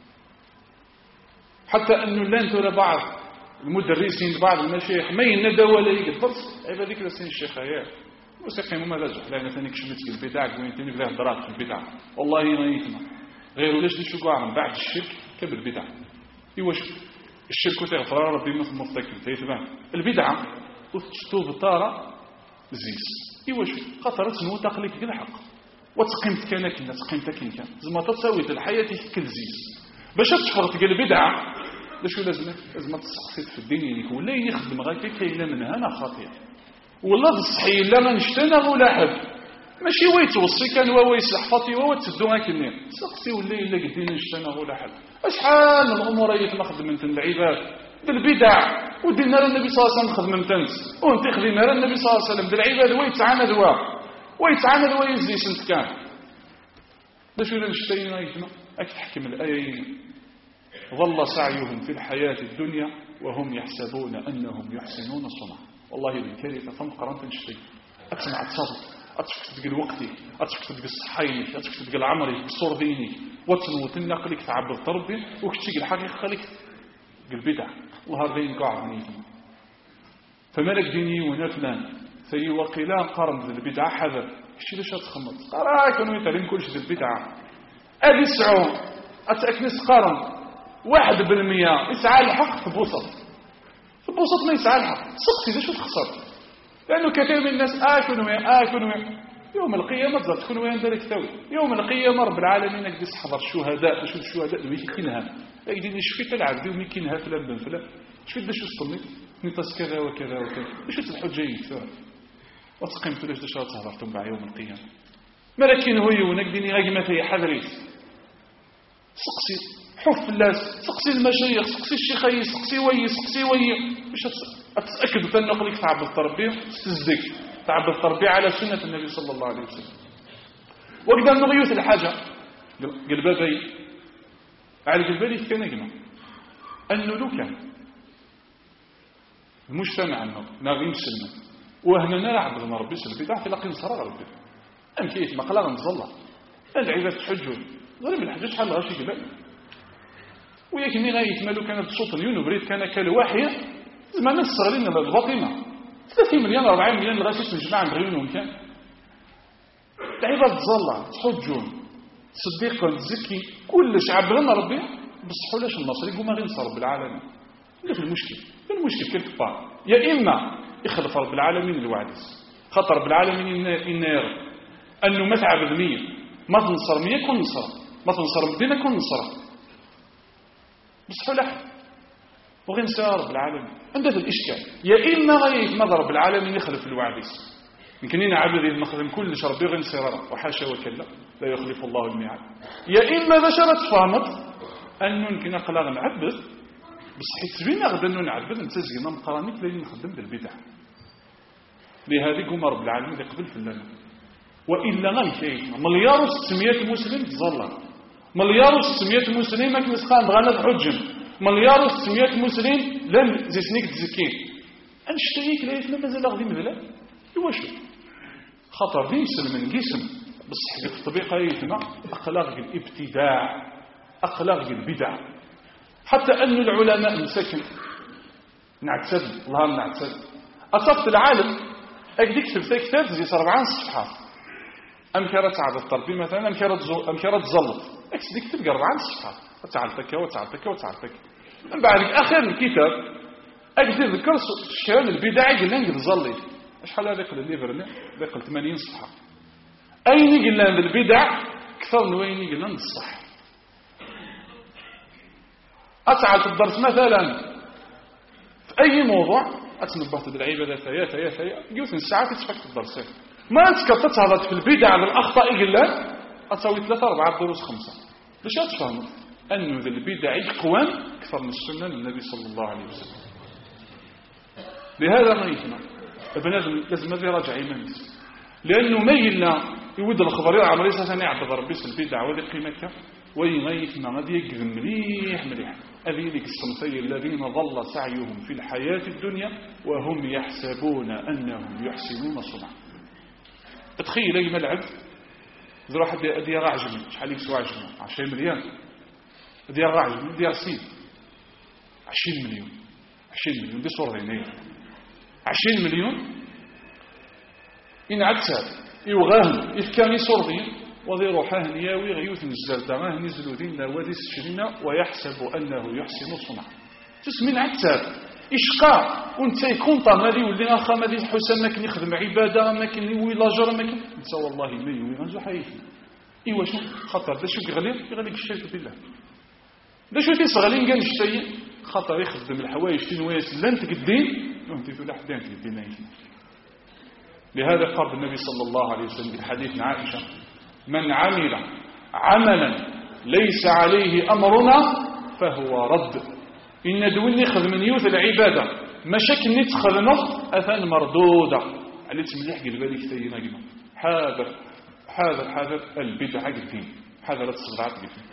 حتى أنه لن ترى بعض المدرسين بعض المشايخ ما يندى ولا يقدر عبادك لسين الشيخ هيا وسيقيموا ماذا جح لأن ثاني كشمت في البدع وين ثاني بدا هضرات في البدع والله ما يتما غير ولاش شو كاع من بعد الشرك كبر البدع ايواش الشرك تغفر ربي ما مفتكر تيتبان البدعه وتشتو بطاره زيس ايواش خاطر تنو تخليك كل حق وتقيمت كان تقيمتك زعما تساوي الحياه كل زيس باش تفرط قال البدعه شو لازم تسقسيت في الدين ولا يخدم غير كاينه منها انا خاطئ والله الصحي لا ما نشتنا ولا حد ماشي ويتوصي كان هو يصلح فاطي هو تسدو هكني سقسي ولا الا قدينا نشتنا ولا حد شحال من الامور اللي خدم من العباد بالبدع ودينا النبي صلى الله عليه وسلم خدم تنس وانت خدمنا النبي صلى الله عليه وسلم بالعباد ويتعاند ويزي سنت كان باش ولا نشتينا يتما تحكم الايه ظل سعيهم في الحياه الدنيا وهم يحسبون انهم يحسنون صنعا والله الكارثه فم قرنت نشتي اسمع تصادق أتفكت تقل وقتي أتفكت تقل صحيك أتفكت تقل عمري بصور ديني وتنوت النقلك تعبد تربي وكتشيك الحقيقة خليك قل بدع الله دين قاعد نيتم فملك ديني ونا فلان ثري وقيلا قرن ذي البدعة حذر كشي ليش أتخمط قراك أنه يتعلم كلش ذي البدعة أبي سعو أتأكنس قرن 1% يسعى الحق في بوسط ما يسعى الحق سقسي ذي شو تخسر لأنه كثير من الناس آكلوا يوم القيامة تكون وين ذلك ثوي يوم القيامة رب العالمين يقدس حضر الشهداء شو الشهداء ويكينها يقدر يشفي العبد ويكينها فلان بن فلان شفت باش تصلي نطس كذا وكذا باش الحجة يكثر وتقيمت ليش دشات تهضرتم مع يوم القيامة ملكين هو ونقدني غيمة هي حذريت سقسي حف الناس سقسي المشايخ سقسي الشيخي سقسي وي باش أتأكد تنقلك تعب التربية تزدك تعب التربية على سنة النبي صلى الله عليه وسلم وقدر نغيوث الحاجة قلبابي على قلبالي كان يجمع أنه لو كان المجتمع أنه ناغي مسلم وهنا نلعب ذن ربي سلبي تلاقي نصرى ربي أم كيف مقلا نظلة العباد تحجون ظلم الحجة شحال غاشي قبال وياكني غايتمالو كانت صوت اليون وبريد كان كالواحية زعما نصر لنا الباطمه 30 مليون 40 مليون الغاشيش الجماعه نغيونهم كان العباد تظل تحجون صديقا تزكي كل شعب لنا ربي بصحوا لاش النصر يقوم غير نصر رب العالمين اللي في المشكل كالكفار يا اما يخلف رب العالمين الوعدس خاطر رب العالمين ان يرى انه ما تعبد 100 ما تنصر 100 كون نصر ما تنصر مدينه كون نصر بصحوا لاح وغير رب العالمين عند هذا الإشكال يا إما غير ماذا رب العالمين يخلف الوعديس يمكن عبد المخدم كل شربي غير سرارة وحاشا وكلا لا يخلف الله الميعاد يا إما بشرة فهمت أنه يمكن أقلا نعبد بس حيث غدا أنه نعبد نتزينا مقرانيك لين نخدم بالبدع لهذه قوم رب العالمين يقبل في اللنا وإلا غنكيت مليار و600 مسلم تظلم مليار و600 مسلم ما كنسخان بغانا تحجم مليار و600 مسلم لم زيسنيك تزكيه انشتريك لا يفهم مازال غادي مذلا يواشو خطر دي مسلم جسم بصح في الطبيعه يتما اخلاق الابتداع اخلاق البدع حتى ان العلماء مسكن نعتسد الله نعتسد اصفت العالم اكديك في كتاب زي 4 صفحات امكره تعب التربيه مثلا امكره تزلط اكس تلقى 4 صفحات وتعالتك من بعد اخر الكتاب اجد ذكر الشيء البدعي قلنا نقدر نصلي شحال هذا يقول الليفر لا يقول 80 صفحه اين قلنا بالبدع اكثر من وين قلنا الصح اتعال الدرس مثلا في اي موضوع اتنبهت بالعباده ثيا قلت الساعات تفك الدرس ما تكتت هذا في البدع بالاخطاء قلنا اتساوي 3 4 دروس 5 باش تفهموا أنه ذا البدع يقوان أكثر من السنة للنبي صلى الله عليه وسلم لهذا ما يجمع ابن لازم هذا يراجع إيمانيس لأنه ما يلنا يود الخبر عملي سنة يعبد ربي البدع وذي قيمتك وين يجمع هذا يقذ مليح أذينك الصنفي الذين ظل سعيهم في الحياة الدنيا وهم يحسبون أنهم يحسنون صنعا تخيل أي ملعب ذو واحد ديال راعجمي شحال يسوى عجمه 20 مليون ديال راعجمي ديال سيد 20 مليون دي صور عينيه 20 مليون إن عتاب يوغاهم إفكاني صربي وذي روحاه نياوي غيوث نزل دماه نزلوا دينا ودي سشرنا ويحسب أنه يحسن صنع تسمين عتاب إشقاء وانت يكون طامالي واللي أخا مالي حسن ماكن يخدم عبادة ماكن يوي لاجر ماكن انت والله ما يوي غنزو حيثي إيوا شو خطر دا شو يغليك الشيء بالله دا شو تيصغلين كان الشيء خطر يخدم الحوايج تنواس لن تقدين وانت تقول حدان تقدين لهذا قال النبي صلى الله عليه وسلم في الحديث عن عائشة من عمل عملا ليس عليه أمرنا فهو رد إن دوني خذ من يوث العبادة مشاكل نتخذ نخ أثان مردودة على تمليح قلبالي كتينا قلنا حاذر البدعة الدين حاذر التصدعات الدين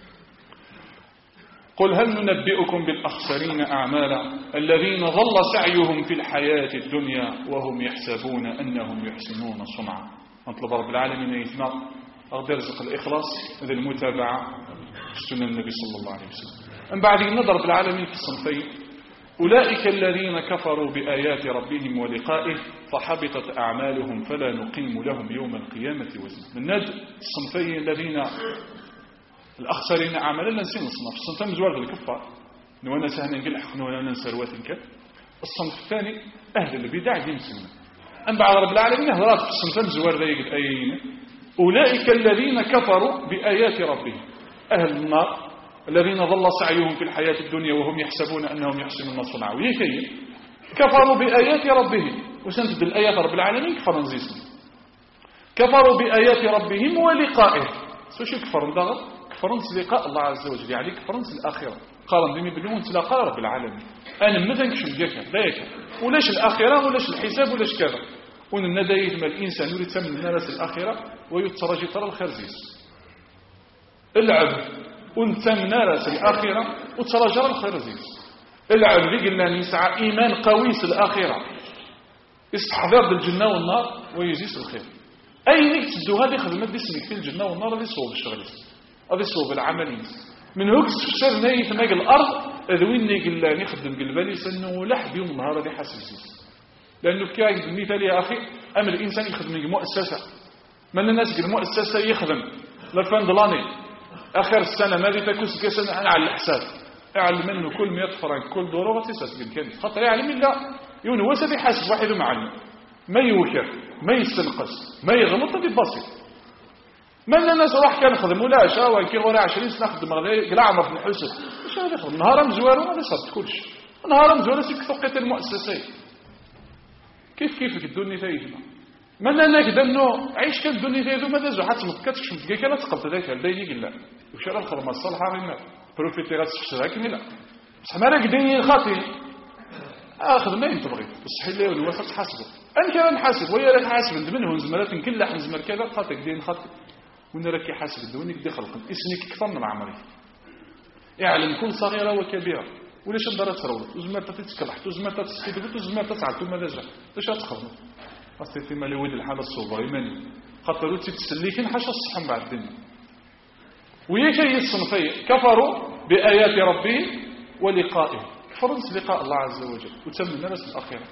قل هل ننبئكم بالأخسرين أعمالا الذين ظل سعيهم في الحياة الدنيا وهم يحسبون أنهم يحسنون صنعا نطلب رب العالمين يثنى أغدر رزق الإخلاص ذي المتابعة سنة النبي صلى الله عليه وسلم أم بعد نضرب العالمين في الصنفين أولئك الذين كفروا بآيات ربهم ولقائه فحبطت أعمالهم فلا نقيم لهم يوم القيامة وزنا من ند الصنفين الذين الأخسرين أعمالا ننسين الصنف الصنف مزوار الكفار نوانا سهنا نقل حق نوانا ننسى رواتنك الصنف الثاني أهل البدع يمسلنا أم بعد رب العالمين أهلات في الصنف مزوار ذلك الآيين أولئك الذين كفروا بآيات ربهم أهل النار الذين ظل سعيهم في الحياة الدنيا وهم يحسبون أنهم يحسنون صنعا ويكي كفروا بآيات ربهم وسنتد الآيات رب العالمين كفروا نزيسنا كفروا بآيات ربهم ولقائه سوشي كفروا ضغط كفروا لقاء الله عز وجل يعني كفروا الآخرة قال بمي بلون تلاقى رب العالمين أنا مثلا كشف جاكا لا يكا ولاش الآخرة ولاش الحساب ولاش كذا ونندايد ما الإنسان يريد تمن الناس الآخرة ويترجي ترى الخرزيس العبد وانت من راس الآخرة وترجر الخرزيس العبد قلنا نسعى إيمان قويس الآخرة استحضار بالجنة والنار ويزيس الخير أي نيك تدو هذه خدمات دي اسمك في الجنة والنار هذه صوب الشغل هذه صوب العملين من هوك تفسر نايف ماق الأرض أذوين نيقل نخدم قلبالي سنو لحد يوم النهار هذه حاسب زيس لأنه كايد المثال يا أخي أما الإنسان يخدم مؤسسة من الناس المؤسسة يخدم لفاندلاني آخر السنة ماذا تكون سنة أنا على الحساب أعلم منه كل 100 فرنك كل دورة تساس بالكامل خاطر يعلم الله يون هو سبي حاسب واحد معلم ما يوكر ما يستنقص ما يغلط ببسيط من الناس راح كان يخدم ولا شاوى كي ورا 20 سنة خدم قلع عمر في الحسن ايش هذا يخدم نهار مزوار وما صارت كلش نهار مزوار سيك ثقة المؤسسات كيف الدنيا تايجنا من أنا كده إنه عيش كان الدنيا تايجنا ما دازو حتى متكتش متجي كلا تقبل ذاك الدين يقول لا وشرا الخدمة الصالحة غير بروفيتي غتشترك لا بصح ما راك دين خاطي اخذ ما تبغي بصح اللي هو تحاسبه ان كان نحاسب ويا راك حاسب منهم زمرات كل حزمر كذا خاطك دين خاطي وانا راك يحاسب الدونك دي خلق اسمك كثر من عمري يعلم كل صغيره وكبيره ولا شدره تروت وزمرت تتكلحت وزمرت تستدبت وزمرت تسعد ثم لازم اش تخدم اصلي ما لود الحاله الصوبه ايماني خاطر تسليكين حاجه الصحن بعد الدنيا ويجي الصنفين كفروا بايات ربهم ولقائه كفروا لقاء الله عز وجل وتم الناس الاخره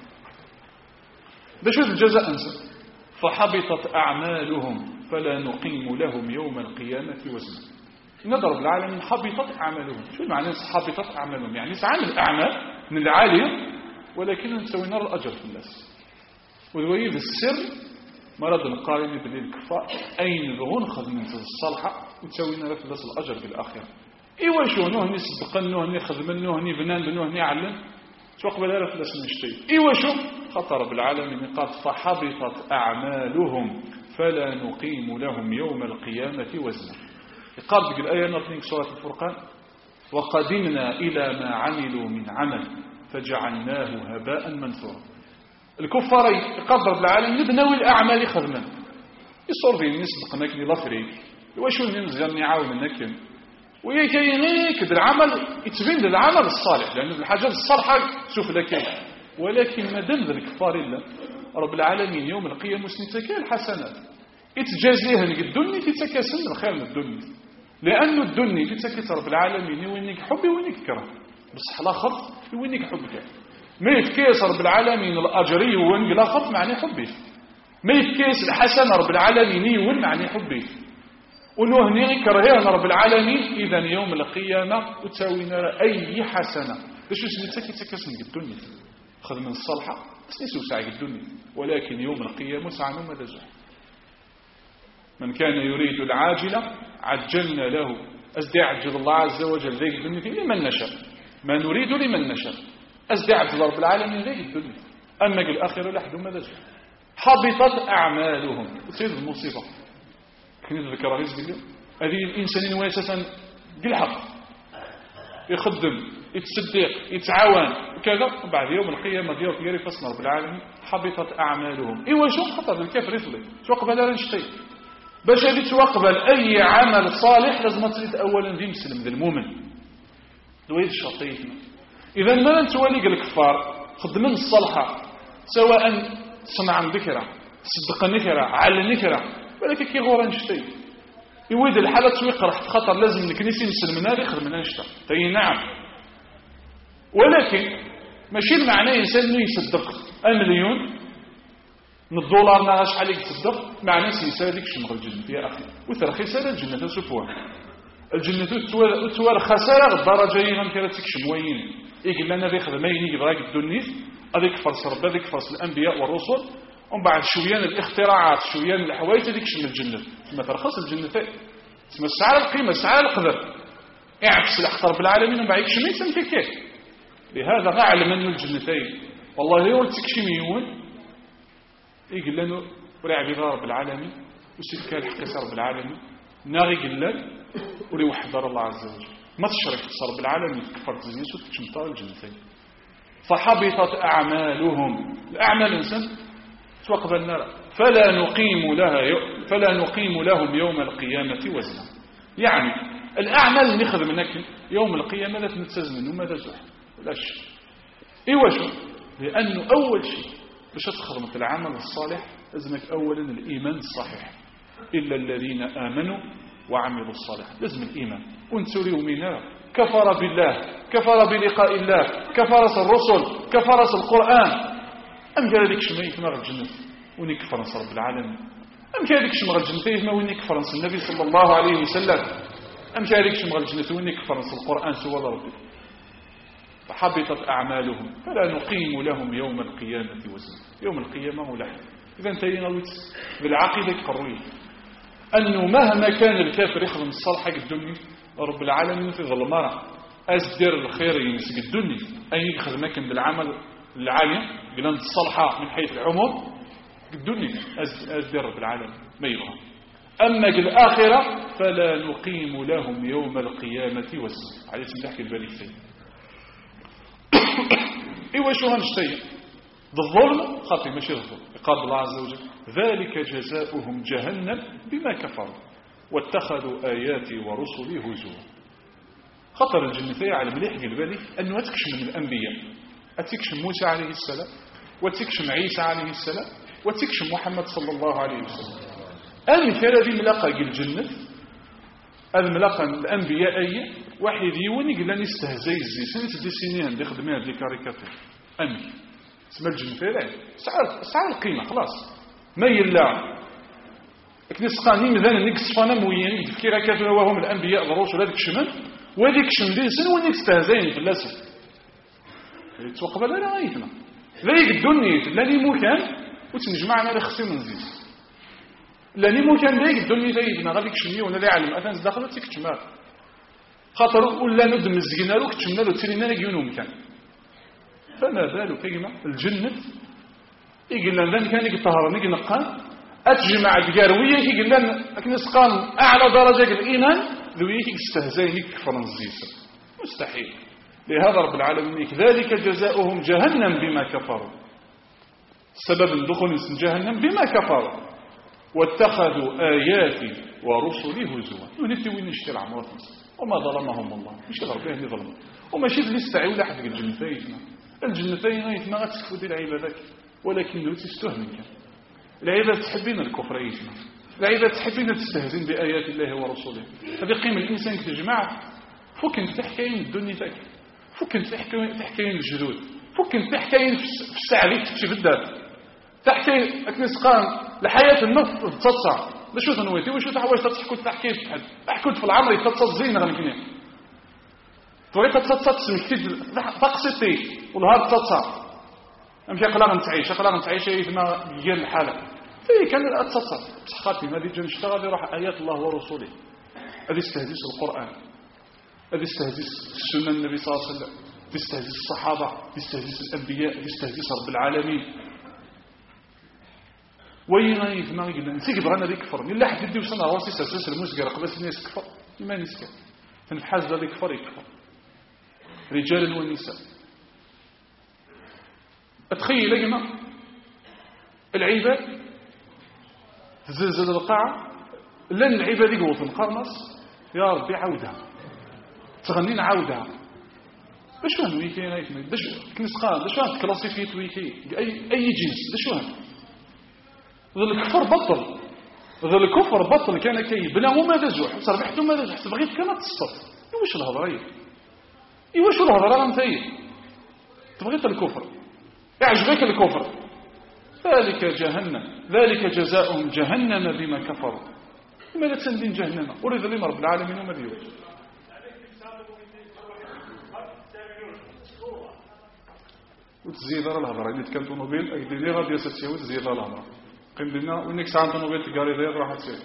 ده شو الجزاء انسى فحبطت اعمالهم فلا نقيم لهم يوم القيامه وزنا نضرب العالم حبطت اعمالهم شو معنى حبطت اعمالهم يعني سعمل اعمال من العاليه ولكن نسوي نرى الاجر في الناس والويد السر مرض نقارن بين الكفار اين الغون خدمه الصالحه وتسوي لنا في الاجر في الاخره ايوا شو نهني صدقن نهني خدمن نهني بنان نهني علم شو قبل لا فلاس نشتي ايوا شو خطر بالعالمين قد فحبطت اعمالهم فلا نقيم لهم يوم القيامه وزنا يقال الايه نطني سوره الفرقان وقدمنا الى ما عملوا من عمل فجعلناه هباء منثورا الكفار يقدر بالعالم نبناوي الاعمال خدمن يصور ذي الناس بقناكني لافريك وشو نمزل نعاون نكن ويكينيك العمل يتبين العمل الصالح لأن الحاجات الصالحة شوف لك ولكن ما دام الكفار إلا رب العالمين يوم القيامة سنتكا الحسنات يتجازيها لك الدنيا تتكاسن الخير من الدنيا لأن الدنيا تتكا رب العالمين وينك حبي وينك كره بصح الآخر وينك حبك ما يتكاس رب العالمين الأجري وينك الآخر معنى حبي ما يفكيس الحسن رب العالمين يون معني حبي ونهني كرهينا رب العالمين إذا يوم القيامة وتساوينا أي حسنة باش سميتها كيتكاسن الدنيا خذ من الصالحة بس نسو ساعة الدنيا ولكن يوم القيامة ساعة ماذا زح من كان يريد العاجلة عجلنا له أزدي عجل الله عز وجل ذيك الدنيا لمن نشاء ما نريد لمن نشاء أزدي عجل رب العالمين ذيك الدنيا أما الآخرة لحد ماذا زح حبطت أعمالهم وتصير المصيبة كنت ذكر غيز بالله هذه الإنسان واسسا بالحق يخدم يتصدق يتعاون وكذا بعد يوم القيامة ديال كيري فصل رب العالمين حبطت أعمالهم إيوا شو خطر الكافر يصلي توقبل على نشتي باش هذه توقبل أي عمل صالح لازم تريد أولا ذي مسلم ذي المؤمن دويد الشرطيتنا إذا ما نتولي الكفار خدمن الصالحة سواء صنع ذكرى صدق نكرة على نكرة ولكن كي غورا نشتي يويد الحالة تويقرا خطر لازم الكنيسة نسلمنا لي خدمنا نشتا تي نعم ولكن ماشي المعنى إنسان إنه يصدق 1 مليون من الدولار ناغا شحال يتصدق معنى سيسا هذيك شمغ الجنة يا أخي وترخي سالة الجنة سفوها الجنة توار خسارة الدرجة يغنكرا تكشم وين يقول لنا ذي خدمين يبغاك الدنيا هذيك فرص ربا هذيك فرص الأنبياء والرسل ومن بعد شويان الاختراعات شويان الحوايج هذيك شم الجنة ثم ترخص الجنة ثم السعر القيمة السعر القدر اعكس الأخطر بالعالمين ومن بعد يكشمين سنفكيه لهذا غعلم أنه الجنتين والله يقول تكشميون يقول لنا وري عبيد رب العالمين وسيكا الحكا رب العالمين ناغي قلال وري وحضر الله عز وجل ما تشرك رب العالمين كفرت زينيس وتكشمطها الجنتين فحبطت أعمالهم الأعمال الإنسان توقف النار فلا نقيم لهم يوم القيامة وزنا يعني الأعمال اللي نخذ منك يوم القيامة لا تنتزن منه ماذا زح لا شيء إيوا شو لأنه أول شيء باش تخدم العمل الصالح لازمك أولا الإيمان الصحيح إلا الذين آمنوا وعملوا الصالحات لازم الإيمان وانتوريوا منا كفر بالله كفر بلقاء الله كفرس الرسل كفرس القرآن أم قال لك شميت مر الجنة ونيك فرنس رب العالمين أم قال لك شمر الجنة ما ونيك فرنس النبي صلى الله عليه وسلم أم قال لك شمر الجنة ونيك فرنس القرآن سوى ربي فحبطت أعمالهم فلا نقيم لهم يوم القيامة وزنا يوم القيامة هو لحد إذا انتهينا بالعقيدة قروية أنه مهما كان الكافر يخدم الصالح حق الدنيا رب العالمين في ظلمارة أزدر الخير ينسق الدنيا أي يخدمك بالعمل العالي بلند الصالحة من حيث العموم الدنيا أزدر رب العالمين ما يبغى أما الآخرة فلا نقيم لهم يوم القيامة وزنا عليه اسم تحكي البالي كثير إيوا شو هنشتي بالظلم خاطي ماشي الظلم قال الله عز وجل ذلك جزاؤهم جهنم بما كفروا واتخذوا آياتي ورسلي هزوا خطر الجنة على مليح بالي أنه أتكشم من الأنبياء أتكشم موسى عليه السلام وتكشم عيسى عليه السلام وتكشم محمد صلى الله عليه وسلم المثال هذه ملاقة الجنة الملاقة الأنبياء أي واحد يوني قال لي استهزي الزيسين تدي سنين اللي خدمها دي كاريكاتير أمي اسمها الجنة سعر القيمة خلاص ما يلا كنسقاني مذان نكس فانا موين في كاريكاتير وهم الأنبياء الرسل هذيك شمن وهذيك شم دي سن ونيك استهزين في اللاسل توقف لا رايتنا ذيك الدنيا لاني مكان وتنجمعنا لخصي من زيس لاني مكان ذيك الدنيا ذيك غاديك شميه ولا ذي علم اثناء داخل تكتمار خاطر ولا ند مزقنا له كتمنا له ترينا لك يونو مكان فما بالك كيما الجنة يقول لنا كان يطهرني نقان اتجمع القرويه يقول لنا كنسقان اعلى درجه الايمان ذويك استهزاينك فرنزيس مستحيل لهذا رب العالمين ذلك جزاؤهم جهنم بما كفروا سبب الدخول جهنم بما كفروا واتخذوا آياتي ورسلي هزوا ونتي وين نشتري عمرات وما ظلمهم الله مش غير به اللي ظلمهم وماشي اللي استعيوا لحد الجنتين ما غتسكفوا دي العبادات ولكن تستهمن كان العباد تحبين الكفر يسمع العباد تحبين تستهزئ بآيات الله ورسوله هذه قيمة الإنسان كتجمع فكن تحكين الدنيا تاك فكن تحكين الجدود فكن تحكين في الساعة اللي تكتشف الدار تحكي أكنسقان لحياة النفط تتصع لشو تنويتي وشو تحويش تحكوت تحكي في حد أحكوت في العمر تتصزين غنكني تبغي تتصع تسمكتي تقصتي والهار تتصع أمشي أقلاغ نتعيش إذا يجير الحالة فيه كان أتصع بصح خاطي ما دي جا نشتغل يروح آيات الله ورسوله هذه استهزيس القرآن هذه استهزيس السنة النبي صلى الله عليه وسلم هذه استهزيس الصحابة هذه استهزيس الأنبياء هذه استهزيس رب العالمين وين غايف ما قلنا نسيق بغانا ذي كفر من لا حد يدي وسنة راسي سلسل المسجر قبل الناس كفر ما نسكر فنحاز ذلك كفر يكفر رجال ونساء أتخيل لقنا العباد تزلزل القاعة لن العباد يقوى في القرنص يا ربي عودها تغنين عودها باش فهم ويكي نايف باش كنسقان باش فهم كلاسيفيت ويكي أي جنس باش فهم ذا الكفر بطل كان كي بلا هو ما دزوح صربحته ما دزوح بغيت كانت تصطف واش الهضره واش الهضره انتي تبغيت الكفر يعجبك الكفر ذلك جزاؤهم جهنم بما كفروا لماذا تسندين جهنم اريد لي رب العالمين وما ديوش وتزيد الهضره اللي كانت طوموبيل ايدي غادي تسيوي تزيد الهضره قيم لنا وينك ساعه طوموبيل تقاري غير راح تصير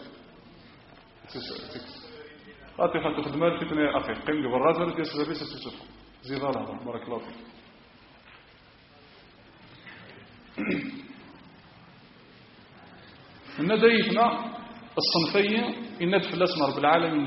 أعطي خلط خدمات فتنة أخي قيم قبل رازل في السبيس السوسف زيد الله بارك الله فيك إن دايفنا الصنفية إن دفل اسم رب العالمين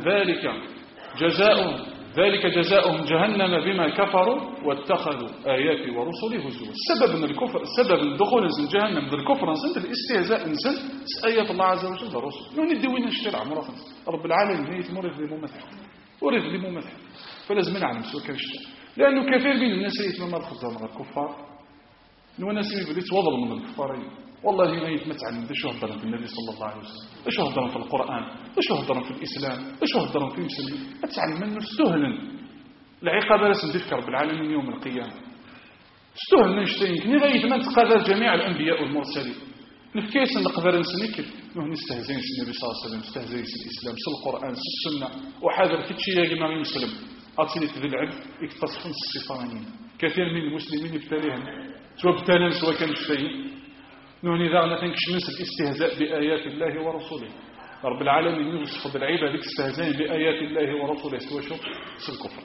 ذلك جزاؤهم جهنم بما كفروا واتخذوا آياتي ورسلي هزوا السبب من الكفر السبب من دخول إنسان جهنم ذا الكفر إنسان الاستهزاء إنسان آيات الله عز وجل ذا رسل نو ندي وين نشترع مرة رب العالمين هي مريض لي ممثل فلازم نعلم سواء كان الشيء لأنه كثير من الناس يتمنى الخزان غير الكفار وناس يقول توضل من الكفارين والله ما يتمتعن باش يهضرن في النبي صلى الله عليه وسلم باش يهضرن في القرآن باش يهضرن في الإسلام باش يهضرن في المسلمين أتعلم منه استهلا العقاب لازم تذكر بالعالمين يوم القيامة استهلا نشتين كني غاية ما تقرر جميع الأنبياء والمرسلين نفكيس نقدر نسنكر نحن نستهزين النبي صلى الله عليه وسلم نستهزين الإسلام القرآن السنة وحاذر كتشي يا جماعة المسلم أعطيني ذي العلم يتصفون الصفانين كثير من المسلمين يبتليهم سواء كان الشيء نحن إذا نتنكشمس الاستهزاء بآيات الله ورسوله رب العالمين يوصف بالعيبة ذيك استهزاء بآيات الله ورسوله سوى شو الكفر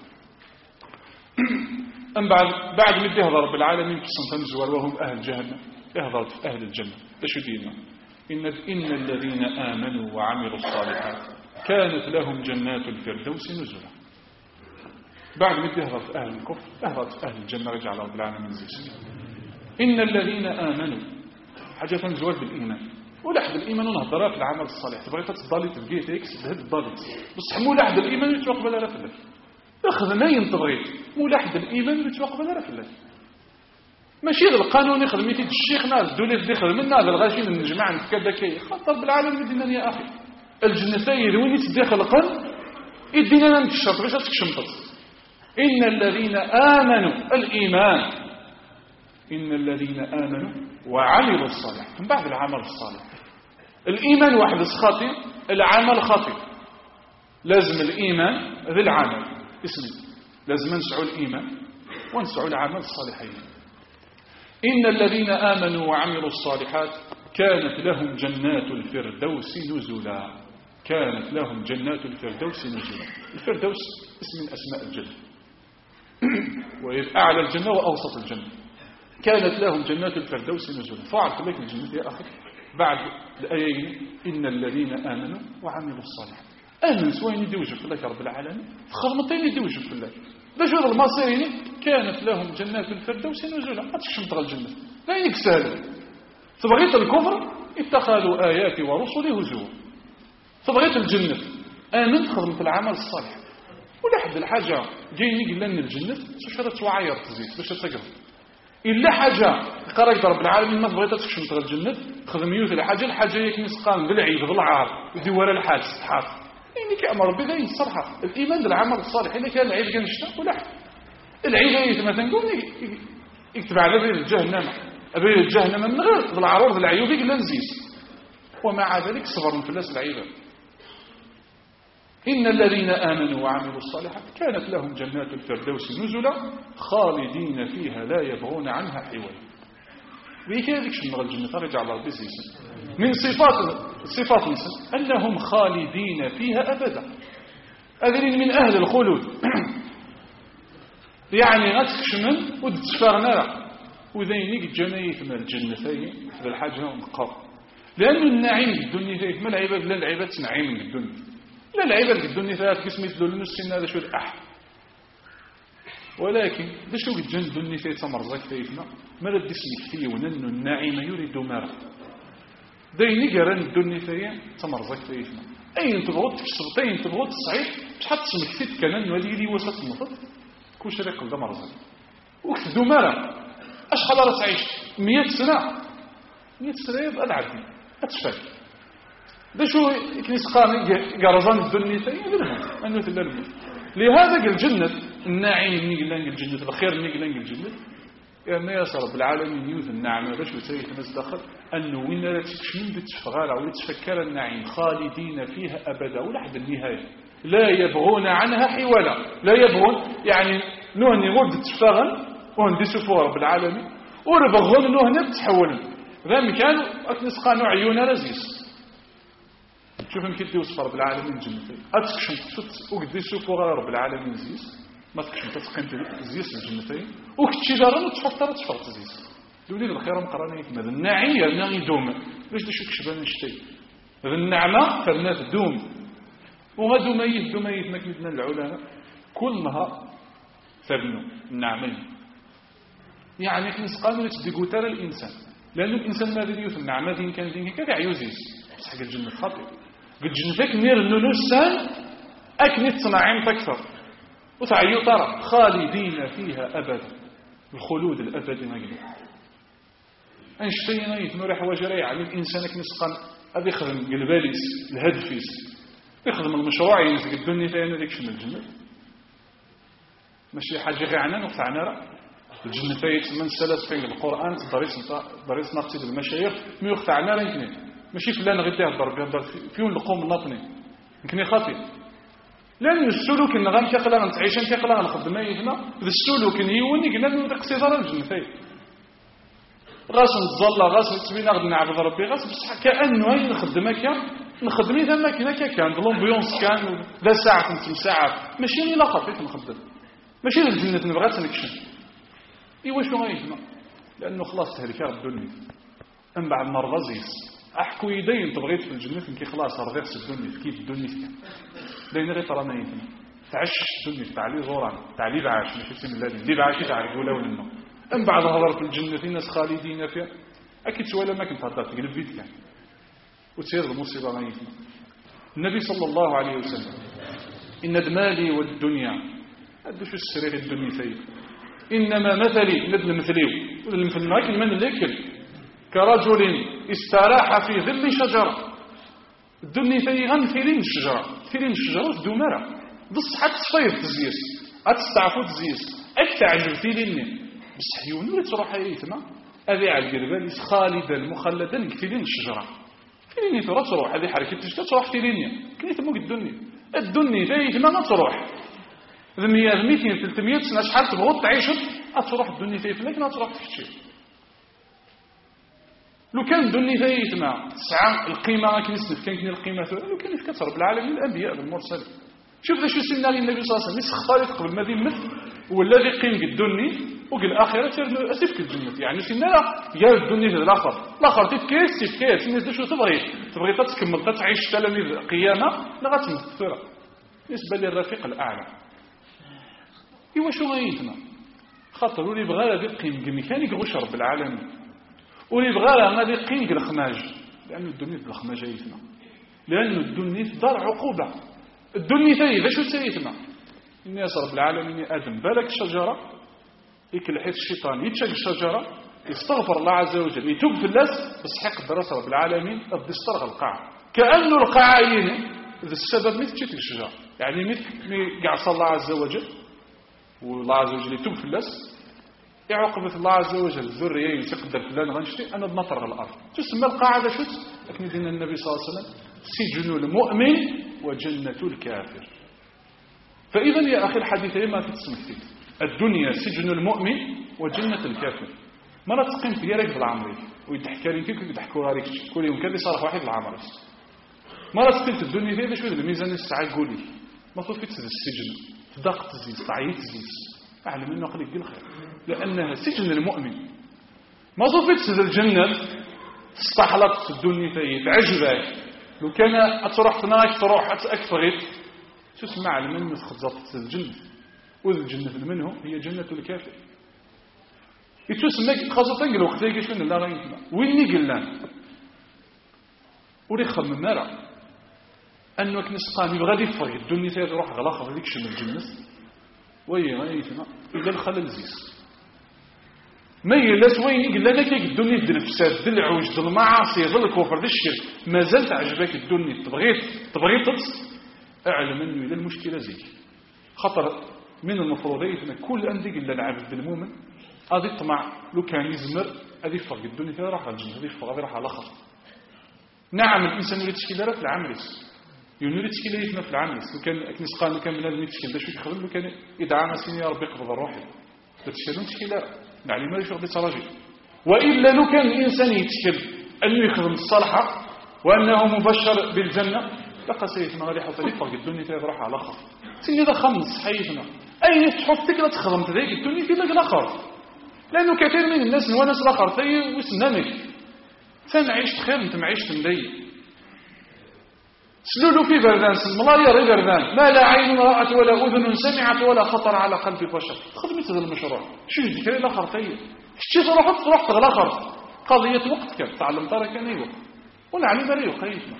أم بعد مدي هذا رب العالمين قصة تنزول وهم أهل جهنم يهضر في أهل الجنة ايش دينا إن الذين آمنوا وعملوا الصالحات كانت لهم جنات الفردوس نزلا بعد مدي هضر في أهل الكفر يهضر في أهل الجنة رجع رب العالمين زيس إن الذين آمنوا حاجة تنزول بالإيمان ولحد الإيمان ونهضرها في العمل الصالح تبغي تضالي تبقي تيكس بهد الضالي بصح مو لحد الإيمان يتوقف لا في الله اخذ ما ينتبغي مو لحد الإيمان يتوقف لا في الله ماشي القانون يخدم يتيد الشيخ ناس الدولة يخدم الناس الغاشين الجماعة نتكدا كي خاطر بالعالم يدينا يا أخي الجنتين وين يتدخل القلب يدينا نتشرط باش تكشمطت إن الذين آمنوا الإيمان إن الذين آمنوا وعملوا الصالح من بعد العمل الصالح الإيمان واحد خاطئ العمل خاطئ لازم الإيمان ذي العمل اسمي لازم نسعوا الإيمان ونسعوا العمل الصالحين إن الذين آمنوا وعملوا الصالحات كانت لهم جنات الفردوس نزلا كانت لهم جنات الفردوس نزلا الفردوس اسم من أسماء الجنة وإذ أعلى الجنة وأوسط الجنة كانت لهم جنات الفردوس نزلا فعلت لك الجنة يا أخي بعد الآيين إن الذين آمنوا وعملوا الصالحات آمن سوين يدوجوا في الله رب العالمين خدمتين يدوجوا في الله باش هذا المصيرين كانت لهم جنات الفردوس نزلا ما تشمط الجنة لا يكسل تبغيت الكفر اتخذوا آياتي ورسلي هزوا تبغيت الجنة آمن خدمة العمل الصالح ولا حد الحاجة جايني قل لنا الجنة سوش توعير تزيد باش تقرب إلا حاجة قرأت رب العالمين ما بغيت تشمط الجنة خدم يوث الحاجة يكني سقان بالعيب بالعار ودي ورا الحاج صحاف يعني كأمر ربي ذا الصراحة الإيمان بالعمل الصالح إذا كان العيب كان يشتاق ولا العيب مثلا نقول يكتب على ذي الجهنم أبي جهنم من غير بالعروض العيوب إلا نزيس ومع ذلك صبر في الناس العباد. إن الذين آمنوا وعملوا الصالحات كانت لهم جنات الفردوس نزلا خالدين فيها لا يبغون عنها حولا. ويكذلك شنو الجنة رجع الله بزيس من صفات الإنسان أنهم خالدين فيها أبدا، أذرين من أهل الخلود يعني غتكشمن وتتفرنا وذينيك جنايت من الجنتين في الحاجة ونقر، لأن النعيم الدنيا ما العباد لا العباد نعيم الدنيا لا العباد الدنيا ثلاث قسم يتلو لنسين هذا شو الأح، ولكن دا شو الجن الدنيا ثلاث مرزق ثلاثنا ما رد اسمك فيه ونن النعيم يريد مرة ديني قران الدنيا ثلاث تمرزق ثلاثنا أين تبغض تكسبط أين تبغض تصعيد مش حتى اسمك فيت كان ولي لي وسط المفض كل شيء يقل دا مرزق وكتدو مرة أش خلاص عيشت 100 سنة 100 سنة يبقى العدي أتشفاك ده شو كنيس قاني قرزان الدنيا ثلاث أنه تلالبه. لهذا قال الجنة الناعم نيقلان الجنة الخير نيقلان الجنة يعني يا رب العالمين يوث النعمة باش وتسوي الناس داخل أنه وين لا تكشمين بتفغال أو تفكر النعيم خالدين فيها أبدا ولا حد النهاية لا يبغون عنها حولا لا يبغون يعني نهني ود تفغل وهندي سفور رب العالمين وربغون نهني تحول ذا مكان أكنس قانو عيونا رزيز. شوف يمكن توصف رب العالمين جنتين أتكشم تفت وقدي سوفو رب العالمين زيس ما تكشم تسقين زيس الجنتين وكتشجرة تفرط زيس دولي الخير مقرانة يتمد الناعية الناعي دوم ليش دي شو كشبان نشتي النعمة فالناس دوم وغدو ميت ما كمدنا العلماء كل نهار ثبنوا النعمين يعني كنس قانون يتدقو ترى الإنسان لأن الإنسان ما بدي يوث النعمة ذين كان ذين كذا عيوزيس بس حق الجنة خاطئ قد جنتك نير النسان أكنت صناعين تكثر وتعيو ترى خالدين فيها أبدا الخلود الأبدي ما قلت أنشتين يتمرح وجري على الإنسان كنسقان هذا يخدم قلباليس الهدفيس يخدم المشروع ينزق الدنيا ثاني ذيك شمل الجنة ماشي حاجة غير عنان وقتعنا رأ الجنة ثاني من سلس فين القرآن ضريس نقصد المشايخ ما يقتعنا رأ يمكن ماشي فلان غير يهضر فيهم القوم النطني يمكن خاطئ لأن السلوك إن غير كيقلا غنتعيشن كيقلا غنخدم يفنا ذا السلوك يوني قلنا له اقتضار الجنة غاس نتظلى غاس نتبينا غد نعبد ربي غاس بصح كأنه هاي نخدم إذا ما كان لومبيونس كان ذا ساعة نتم ساعة ماشي لا خاطئ نخدم ماشي الجنة نبغى تنكشن إيوا شنو غايفنا لأنه خلاص تهلكا الدنيا من بعد ما رغزيس أحكو يدين تبغيت في الجنة كي خلاص رغيت الدنيا كيف الدنيا دين غير ترانا يفنا تعش الدنيا تعلي زوران تعلي بعاش ماشي اسم الله اللي بعاش تعرف ولا منه أم بعد هضر في الجنة الناس خالدين فيها أكيد سؤال ما كنت هضر تقلب بيتك وتصير المصيبة ما يفنا. النبي صلى الله عليه وسلم إن دمالي والدنيا أدوش السرير الدنيا فيه إنما مثلي ندل مثلي والمثل معك من الذكر كرجل استراح في ظل شجرة الدنيا فيه غنثيرين الشجرة دومرة بص حتى تصير تزيس أتستعفو تزيس أكتعجب ثيريني بس حيوني تروح أيثما أذي على القربان خالدا مخلدا كثيرين الشجرة ثيريني تروح هذه حركة تروح ثيريني كنت موك الدنيا فايثما ما تروح 100 200 300 سنة شحال تبغض تعيشت أتروح الدنيا فايثما لكن أتروح تفتشي لو كان الدنيا فايثما تسعى القيمة كنسنف كان القيمة لو كان يفكر رب العالمين الأنبياء بالمرسل شوف ذا شو سنة النبي صلى الله عليه وسلم يسخطاري قبل ما ذي مثل والذي قيم الدنيا وقال الآخرة أسفك الجنة يعني سنة يا الدنيا في الآخر تتكيس الناس دا شو تبغي تتكمل تتعيش تلاميذ قيامة لا غتمثل بالنسبة للرفيق الأعلى إيوا شو غايتنا خاطر ولي بغا هذه قيم كان يغوش رب العالمين ولي بغا هذه قيم الخماج لأن الدنيا في الخماج هيتنا لأن الدنيا في دار عقوبة الدنيا ثاني شو سيتنا الناس رب العالمين آدم بالك الشجرة يكلحيت الشيطان يتشق الشجرة يستغفر الله عز وجل يتوب في الناس بس حق درس رب العالمين قد يسترغ القاع كأنه القاع ذا السبب مثل تشتك الشجرة يعني مثل يعصى الله عز وجل والله عز وجل يتوب في الناس يعاقبة الله عز وجل الذرية يتقدر فلان غنشتي أنا بنطرغ الأرض تسمى القاعدة شوت لكن دين النبي صلى الله عليه وسلم سجن المؤمن وجنة الكافر. فإذا يا أخي الحديث ما تتسمكتين الدنيا سجن المؤمن وجنة الكافر. ما تقيم في يارك بالعمري ويضحك لك كيف يضحكوا عليك كل يوم كذا صار واحد العمر. ما تقيم في الدنيا هذا شويه الميزان الساعه قولي ما توفيت السجن ضغط تزيد تعيط تزيد اعلم انه قليل بالخير لانها سجن المؤمن. ما توفيت الجنه استحلت الدنيا تعجبك لو كان تروح هناك تروح اكثر تسمع من خزطت الجنه والجنه منه هي جنه الكافر. يتسمى خاصة قالوا وقتها كيفاش لا غير وين قلنا وري خمم مرة انه كنسقاني بغادي يفرق الدنيا تاعي يروح على الاخر هذيك شنو الجنة وي غيثنا اذا الخلل زيس ما يلاش وين قلنا لك الدنيا ديال الفساد ديال العوج ديال المعاصي ديال الكفر ديال الشرك مازال تعجبك الدنيا تبغيت اعلم انه الى المشكله زيك خطر من المفروض كل انديك الا العبد المؤمن هذه الطمع لو كان يزمر هذه يفرق الدنيا فيها راح الجنة هذه يفرق هذه راح على الآخر. نعم الإنسان يريد تشكيله في العمل يريد تشكيله في العمل لو كان نسقان كان بنادم يتشكل باش يخدم لو كان يدعى ناسين يا ربي يقبض الروح تتشكلون تشكيله نعلم ما يشغل بتراجي وإلا لو كان الإنسان يتشكل أنه يخدم الصالحة وأنه مبشر بالجنة لقى سيدنا غادي يحط لي فرق الدنيا فيها راح على الآخر. سيدي هذا خمس حيثنا أين تحطك لا تخدم تذيك الدنيا في لك الآخر لأنه كثير من الناس وناس الآخر طيب وسنامك سنعيش خير أنت معيش تندي سلولو في بردان سملايا غير بردان ما لا عين رأت ولا أذن سمعت ولا خطر على قلب بشر خدمت هذا المشروع شو ذكر الآخر طيب شتي تروح تغلى آخر قضية وقت كان تعلم ترى كان يوقف ونعلم بريو قيتنا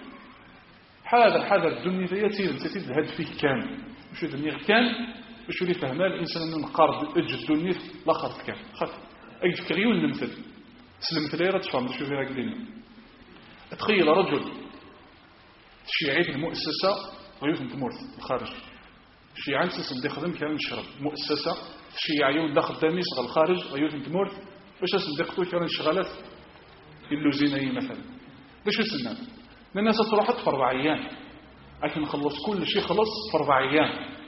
حاذر الدنيا تيسير الهدف فيه كان وش الدنيا كان باش يولي فهمها الانسان انه نقارب اج الدنيا لاخر كان خاف اي فكريون المثل سلمت لي راه تفهم شو فيها قدينا. تخيل رجل الشيعي في المؤسسه غيوث تمورت الخارج الشيعي اساسا دي خدم كان نشرب مؤسسه الشيعيون داخل خدامين صغار الخارج غيوث تمورت باش صدقتو كان شغالات اللوزينيه مثلا باش يسنى الناس تروح في 4 ايام عشان نخلص كل شيء خلص في 4 ايام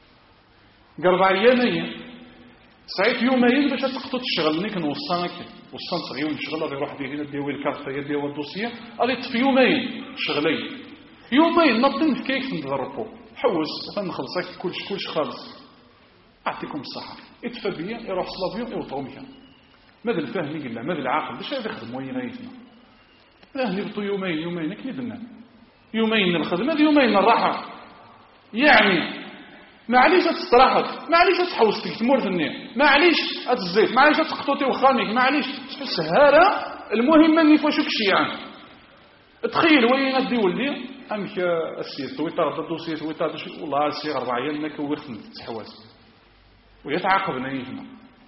4 ايام ساعات يومين باش تقطط الشغل ملي كنوصلك وصلت صغيون الشغل غادي يروح ديال ديال الكارت ديال الدوسيه غادي في يومين شغلين يومين نطين في كيك نضربو حوس فنخلصك كلش خالص اعطيكم الصحه يتفى بيا يروح صلافيون يوطرو مكان ماذا الفهم قلنا ماذا العاقل باش يخدم وينايتنا لا نبطو يومين كي بدنا يومين الخدمه يومين الراحه يعني معليش تستراحت معليش تحوس تمور في النية معليش الزيت معليش تقطوتي وخامك معليش سهارة المهمة اللي فوشك شيعان تخيل وين غادي يولي امك السير تويتار الدوسيه تويتار والله السير 4 ايام نك ويخدم تحواس ويتعاقبنا يهنا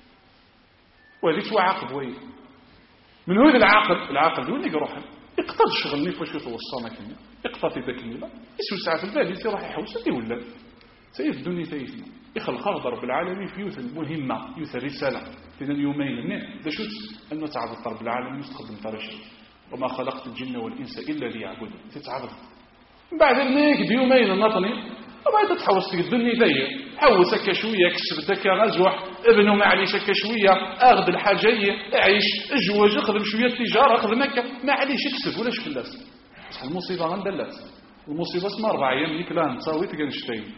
وهذه تعاقب وين من هو العاقل وين يروح يقطع الشغل اللي فاش يتوصلنا كنا يقطع في ذاك الليله يسوي ساعه في البال يروح يحوس هذه ولا سيف الدنيا تيسنا يخلق رب العالمين في يوث المهمة يوث الرسالة في اليومين دا شوت أنه تعبد رب العالمين يستخدم ترشد وما خلقت الجن والإنس إلا ليعبدون تتعبد بعد ذلك بيومين النطني وبعد تحوس في الدنيا ليه حوسك شوية كسب دكا غزوح ابنه معليش شوية أخذ الحاجية أعيش أجوج أخذ شوية تجارة أخذ مكة معليش يكسب ولا شكلاس بصح المصيبة غندلت المصيبة اسمها 4 أيام ليك لا نتصاوي تقنشتين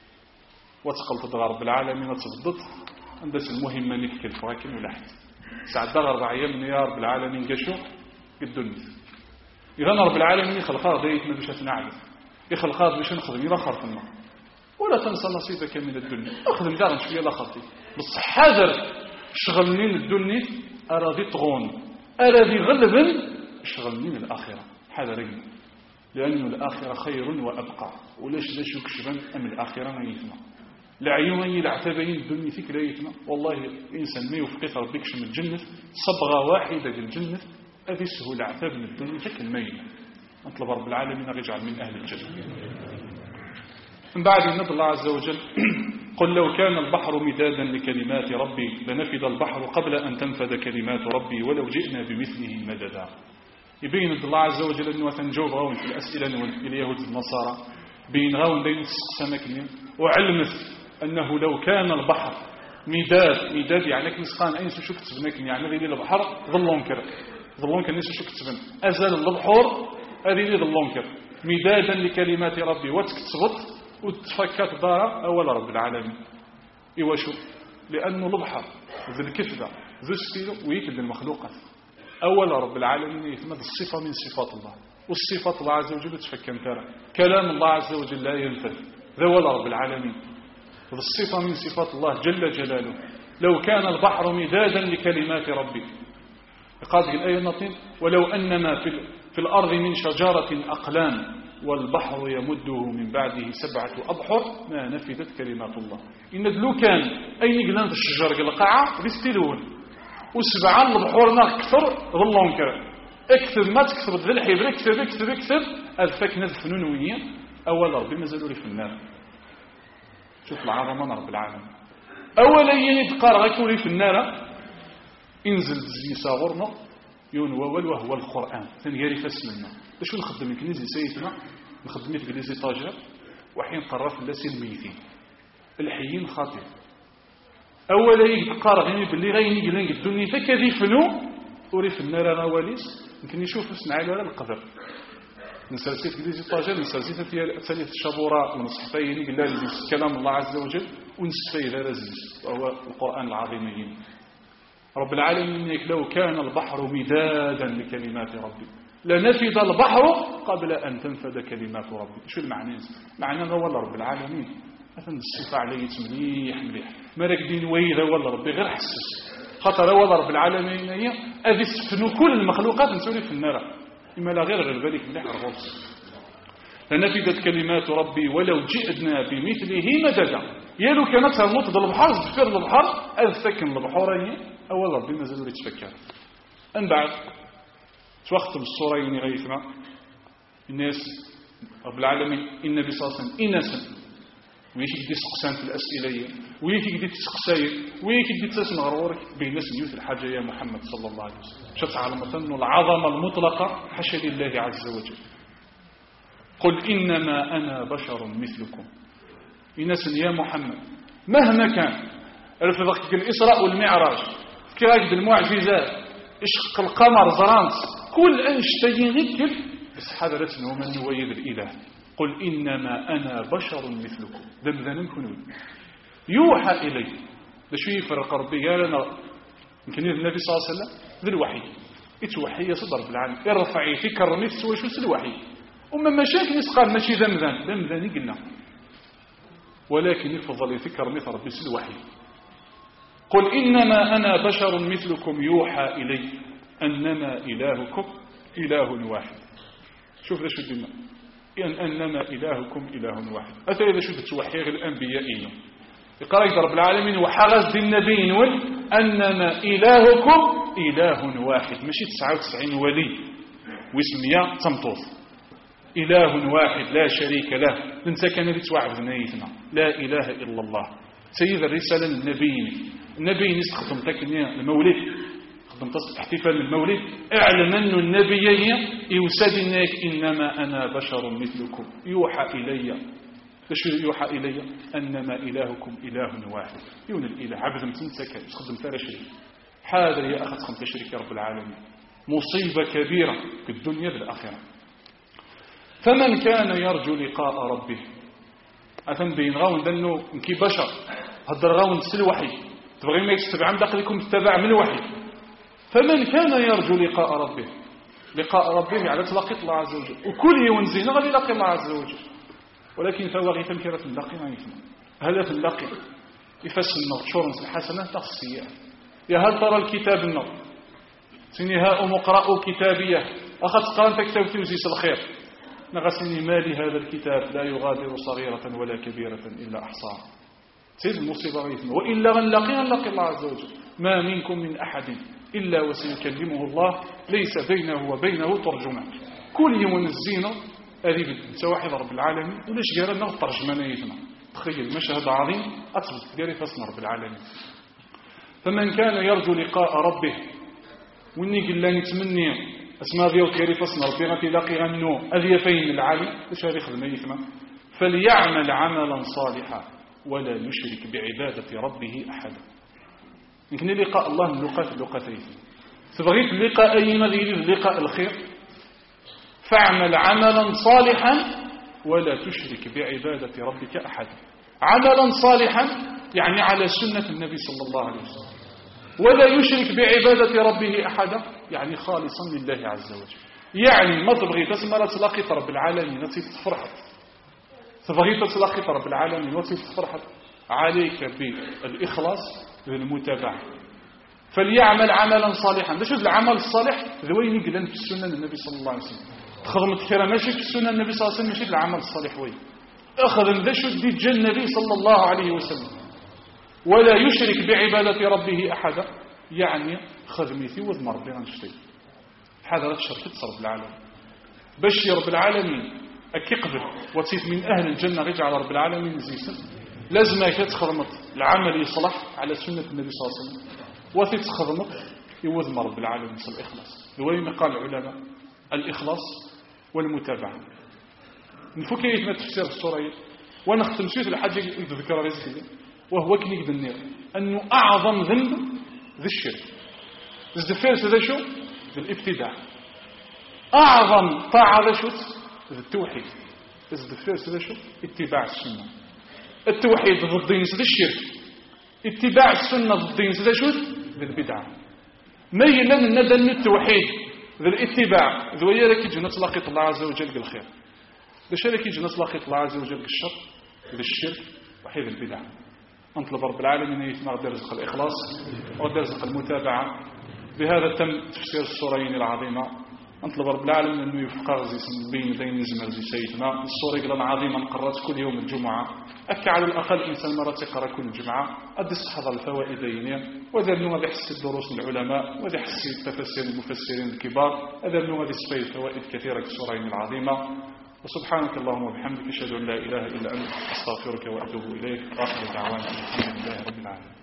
وتقلت رب العالمين وتصدت عندس المهمة نكل فراكين ولا حد ساعد 4 أيام يا رب العالمين قشو الدنيا إذا رب العالمين يخلقها دايتنا باش تنعرف يخلقها باش نخدم إلى آخر في النار ولا تنسى نصيبك من الدنيا أخدم دارا شوية لآخرتي بصح حذر شغلنين الدنيا أراضي طغون أراضي غلبا شغلنين الآخرة حذر لأن الآخرة خير وأبقى ولاش يكشفن أم الآخرة ما يثنى العيون العتبين الدنيا فيك لا يثنى والله إنسان ما يوفقك ربكش من الجنة صبغة واحدة للجنة هذه سهولة عتاب من الدنيا شكل ميل نطلب رب العالمين يجعل من أهل الجنة. من بعد النبي الله عز وجل قل لو كان البحر مدادا لكلمات ربي لنفد البحر قبل أن تنفد كلمات ربي ولو جئنا بمثله مددا. يبين الله عز وجل أنه تنجوب غاون في الأسئلة اليهود النصارى بين غاون بين السمك وعلمت أنه لو كان البحر مداد يعني كنسقان أين سوشو كتبناك يعني غير البحر ظلونكر نسو شو كتبن أزال البحور أريد ظلونكر مدادا لكلمات ربي وتكتبط وتفكات دارا أول رب العالمين. إيوا شو لأنه البحر ذو الكثبة ذو السفير ويكد المخلوقات أول رب العالمين يتمد الصفة من صفات الله والصفات الله عز وجل تفكن ترى كلام الله عز وجل لا ينفذ ذو أول رب العالمين والصفة من صفات الله جل جلاله. لو كان البحر مدادا لكلمات ربي قال الآية النطين ولو أنما في الأرض من شجرة أقلام والبحر يمده من بعده 7 أبحر ما نفذت كلمات الله. إن لو كان أي قلان في الشجر القاعة بيستلون و7 البحور كثر ظلون كرا اكثر ما تكثر ذي الحبر اكثر الفكنة الفنونية أول ربي مازالوا لي في النار. شوف العظمة رب العالمين أولا يتقار غيكولي في النار انزل زي صاغرنا يون وهو القرآن ثاني فاسمنا شو نخدم الكنيزي سيدنا نخدم في كنيزي طاجر وحين قرف اللاسي الميتين الحيين خاطئ أولا يتقار غيني باللي غيني قلنك الدنيا فكذي فنو وري في النار أنا واليس يمكن يشوف اسمع على القدر نسلسل كنيزي طاجر نسلسل ثانية الشبورة ونصحفين قلنا لي كلام الله عز وجل ونسفي ذا رزيز وهو القرآن العظيم. رب العالمين لو كان البحر مدادا لكلمات ربي لنفد البحر قبل أن تنفد كلمات ربي. شو المعنى؟ معنى هو رب العالمين مثلا الصفة عليه مليح ما راكدين ويدا ولا ربي غير حسس خاطر هو رب العالمين هي أذي سفنوا كل المخلوقات نسولي في النار إما لا غير بالك مليح الغرس. لنفدت كلمات ربي ولو جئنا بمثله مددا. يالو كانت هالنقطة البحر زفير البحر أذفكن البحورين أول ربي مازالوا يتفكر. أن بعد توختم الصورة يوني غيثنا الناس رب العالمين النبي صلى الله عليه وسلم إنسان ويكي يدي سقسان في الأسئلة ويكي يدي تسقساي ويكي يدي تسمى غرورك بين ناس نيوث الحاجة يا محمد صلى الله عليه وسلم شفت على مثلا العظمة المطلقة حاشا لله عز وجل. قل إنما أنا بشر مثلكم الناس يا محمد مهما كان رفضك الإسراء والمعراج كراك المعجزات إشق القمر زرانس كل أنشتين غير بس حضرت ومن نويد الإله. قل إنما أنا بشر مثلكم ذنب كنون يوحى إلي ده شو يفرق ربي قال أنا يمكن النبي صلى الله عليه وسلم ذي الوحي يتوحي يصدر بالعالم يرفعي في كرمي تسوي شو الوحي وما مشاكل يسقال ماشي ذنبذان قلنا ولكن يفضل يذكر مثل ربي الوحي. قل إنما أنا بشر مثلكم يوحى إلي أنما إلهكم إله واحد. شوف ذا شو قلنا أنما إلهكم إله واحد. أتى إذا شو تتوحي الأنبيائيين يقرأ رب العالمين وحغز بالنبي نول أنما إلهكم إله واحد ماشي 99 ولي واسمية تمطوط إله واحد لا شريك له ننسى كان يتوعد نيتنا لا إله إلا الله. سيد الرسالة النبي نستخدم تكنية المولد خدم احتفال المولد اعلم أن النبي يوسد إنما أنا بشر مثلكم يوحى إلي يوحى إلي أنما إلهكم إله واحد. يون الإله عبد متنسك تخدم ثلاث شريك حاضر يا أخذ خمسة شريك يا رب العالمين مصيبة كبيرة في الدنيا بالآخرة. فمن كان يرجو لقاء ربه أثن بين غاون دنو انكي بشر هدر غاون تسل وحي تبغي ما يتبع عم داخلكم تتبع من الوحي. فمن كان يرجو لقاء ربه على تلاقي الله عز وجل وكل يوم زين غادي يلاقي الله عز وجل ولكن فواغي تنكرة تلاقي ما يفهم هل تلاقي يفسر النور شورنس الحسنات تخصية يا هل ترى الكتاب النور سنهاء مقرأ كتابية أخذت قرأت كتاب توزيس الخير نغسني مالي هذا الكتاب لا يغادر صغيرة ولا كبيرة إلا أحصاها. سيد المصيبة غيثنا وإلا غنلاقي الله عز وجل ما منكم من أحد إلا وسيكلمه الله ليس بينه وبينه ترجمان. كل يوم الزينة أريد سواحد رب العالمين وليش قال لنا الترجمان يثنى تخيل مشهد عظيم أثبت قال فاسم رب العالمين. فمن كان يرجو لقاء ربه وإني قل لاني تمني أسماء ديال كيري فاسم ربي غادي يلاقي غنو أذي فين العالي باش غادي يخدم يثما فليعمل عملا صالحا ولا يشرك بعبادة ربه أحدا. يمكن لقاء الله من لقاتين. تبغيت اللقاء أيما ذي اللقاء الخير فاعمل عملا صالحا ولا تشرك بعبادة ربك أحدا. عملا صالحا يعني على سنة النبي صلى الله عليه وسلم. ولا يشرك بعبادة ربه أحدا يعني خالصا لله عز وجل. يعني ما تبغي تسمى تلاقي رب العالمين تفرحت تبغي تلاقي رب العالمين وتفرحت عليك بالإخلاص بالمتابعة. فليعمل عملا صالحا. ده شو العمل الصالح ذوين يقلن في السنة النبي صلى الله عليه وسلم. خدمت كرا ماشي في السنة النبي صلى الله عليه وسلم ماشي العمل الصالح وين أخذ ذا شو دي النبي صلى الله عليه وسلم. ولا يشرك بعبادة ربه أحدا يعني خدمتي وذم ربي غنشتي هذا لا تشرك رب العالمين باش رب العالمين أكيقبل وتصيف من أهل الجنة غير على رب العالمين زيسن لازم تخدمت العمل يصلح على سنة النبي صلى الله عليه وسلم وتتخدمت يوذم رب العالمين صلى الإخلاص. لوين قال العلماء الإخلاص والمتابعة. نفو كيف تفسير السورة وانا ختم شيء الحاجة يتذكر رزقي وهو كنيك بالنير أنه أعظم ذنب ذي الشرك. الزفير هذا شو الابتداع. أعظم طاعة ذا شو التوحيد. الزفير هذا شو اتباع السنة. التوحيد ضد ذي الشرك اتباع السنة ضد ذي شو ذي البدعة. ميلا الندى التوحيد ذي الاتباع ذويا لك يجي نتلاقي الله عز وجل بالخير باش لك يجي نتلاقي الله عز وجل بالشر ذي الشرك وحيد البدع. نطلب رب العالمين يتمر درزق الإخلاص ودرزق المتابعة. بهذا تم تفسير السورين العظيمة. نطلب رب العالمين أنه يفقر بين دين زمر زي سيدنا السورة قلنا عظيمة نقرأت كل يوم الجمعة أكا على الأقل إنسان مرة تقرأ كل جمعة أدي استحضر الفوائدين وذا النوم هذا يحسي الدروس العلماء وذا يحسي التفسير المفسرين الكبار هذا النوم هذا يستفيد فوائد كثيرة في السورين العظيمة. وسبحانك اللهم وبحمدك أشهد أن لا إله إلا أنت أستغفرك وأتوب إليك وآخر دعوانا الحمد لله رب العالمين.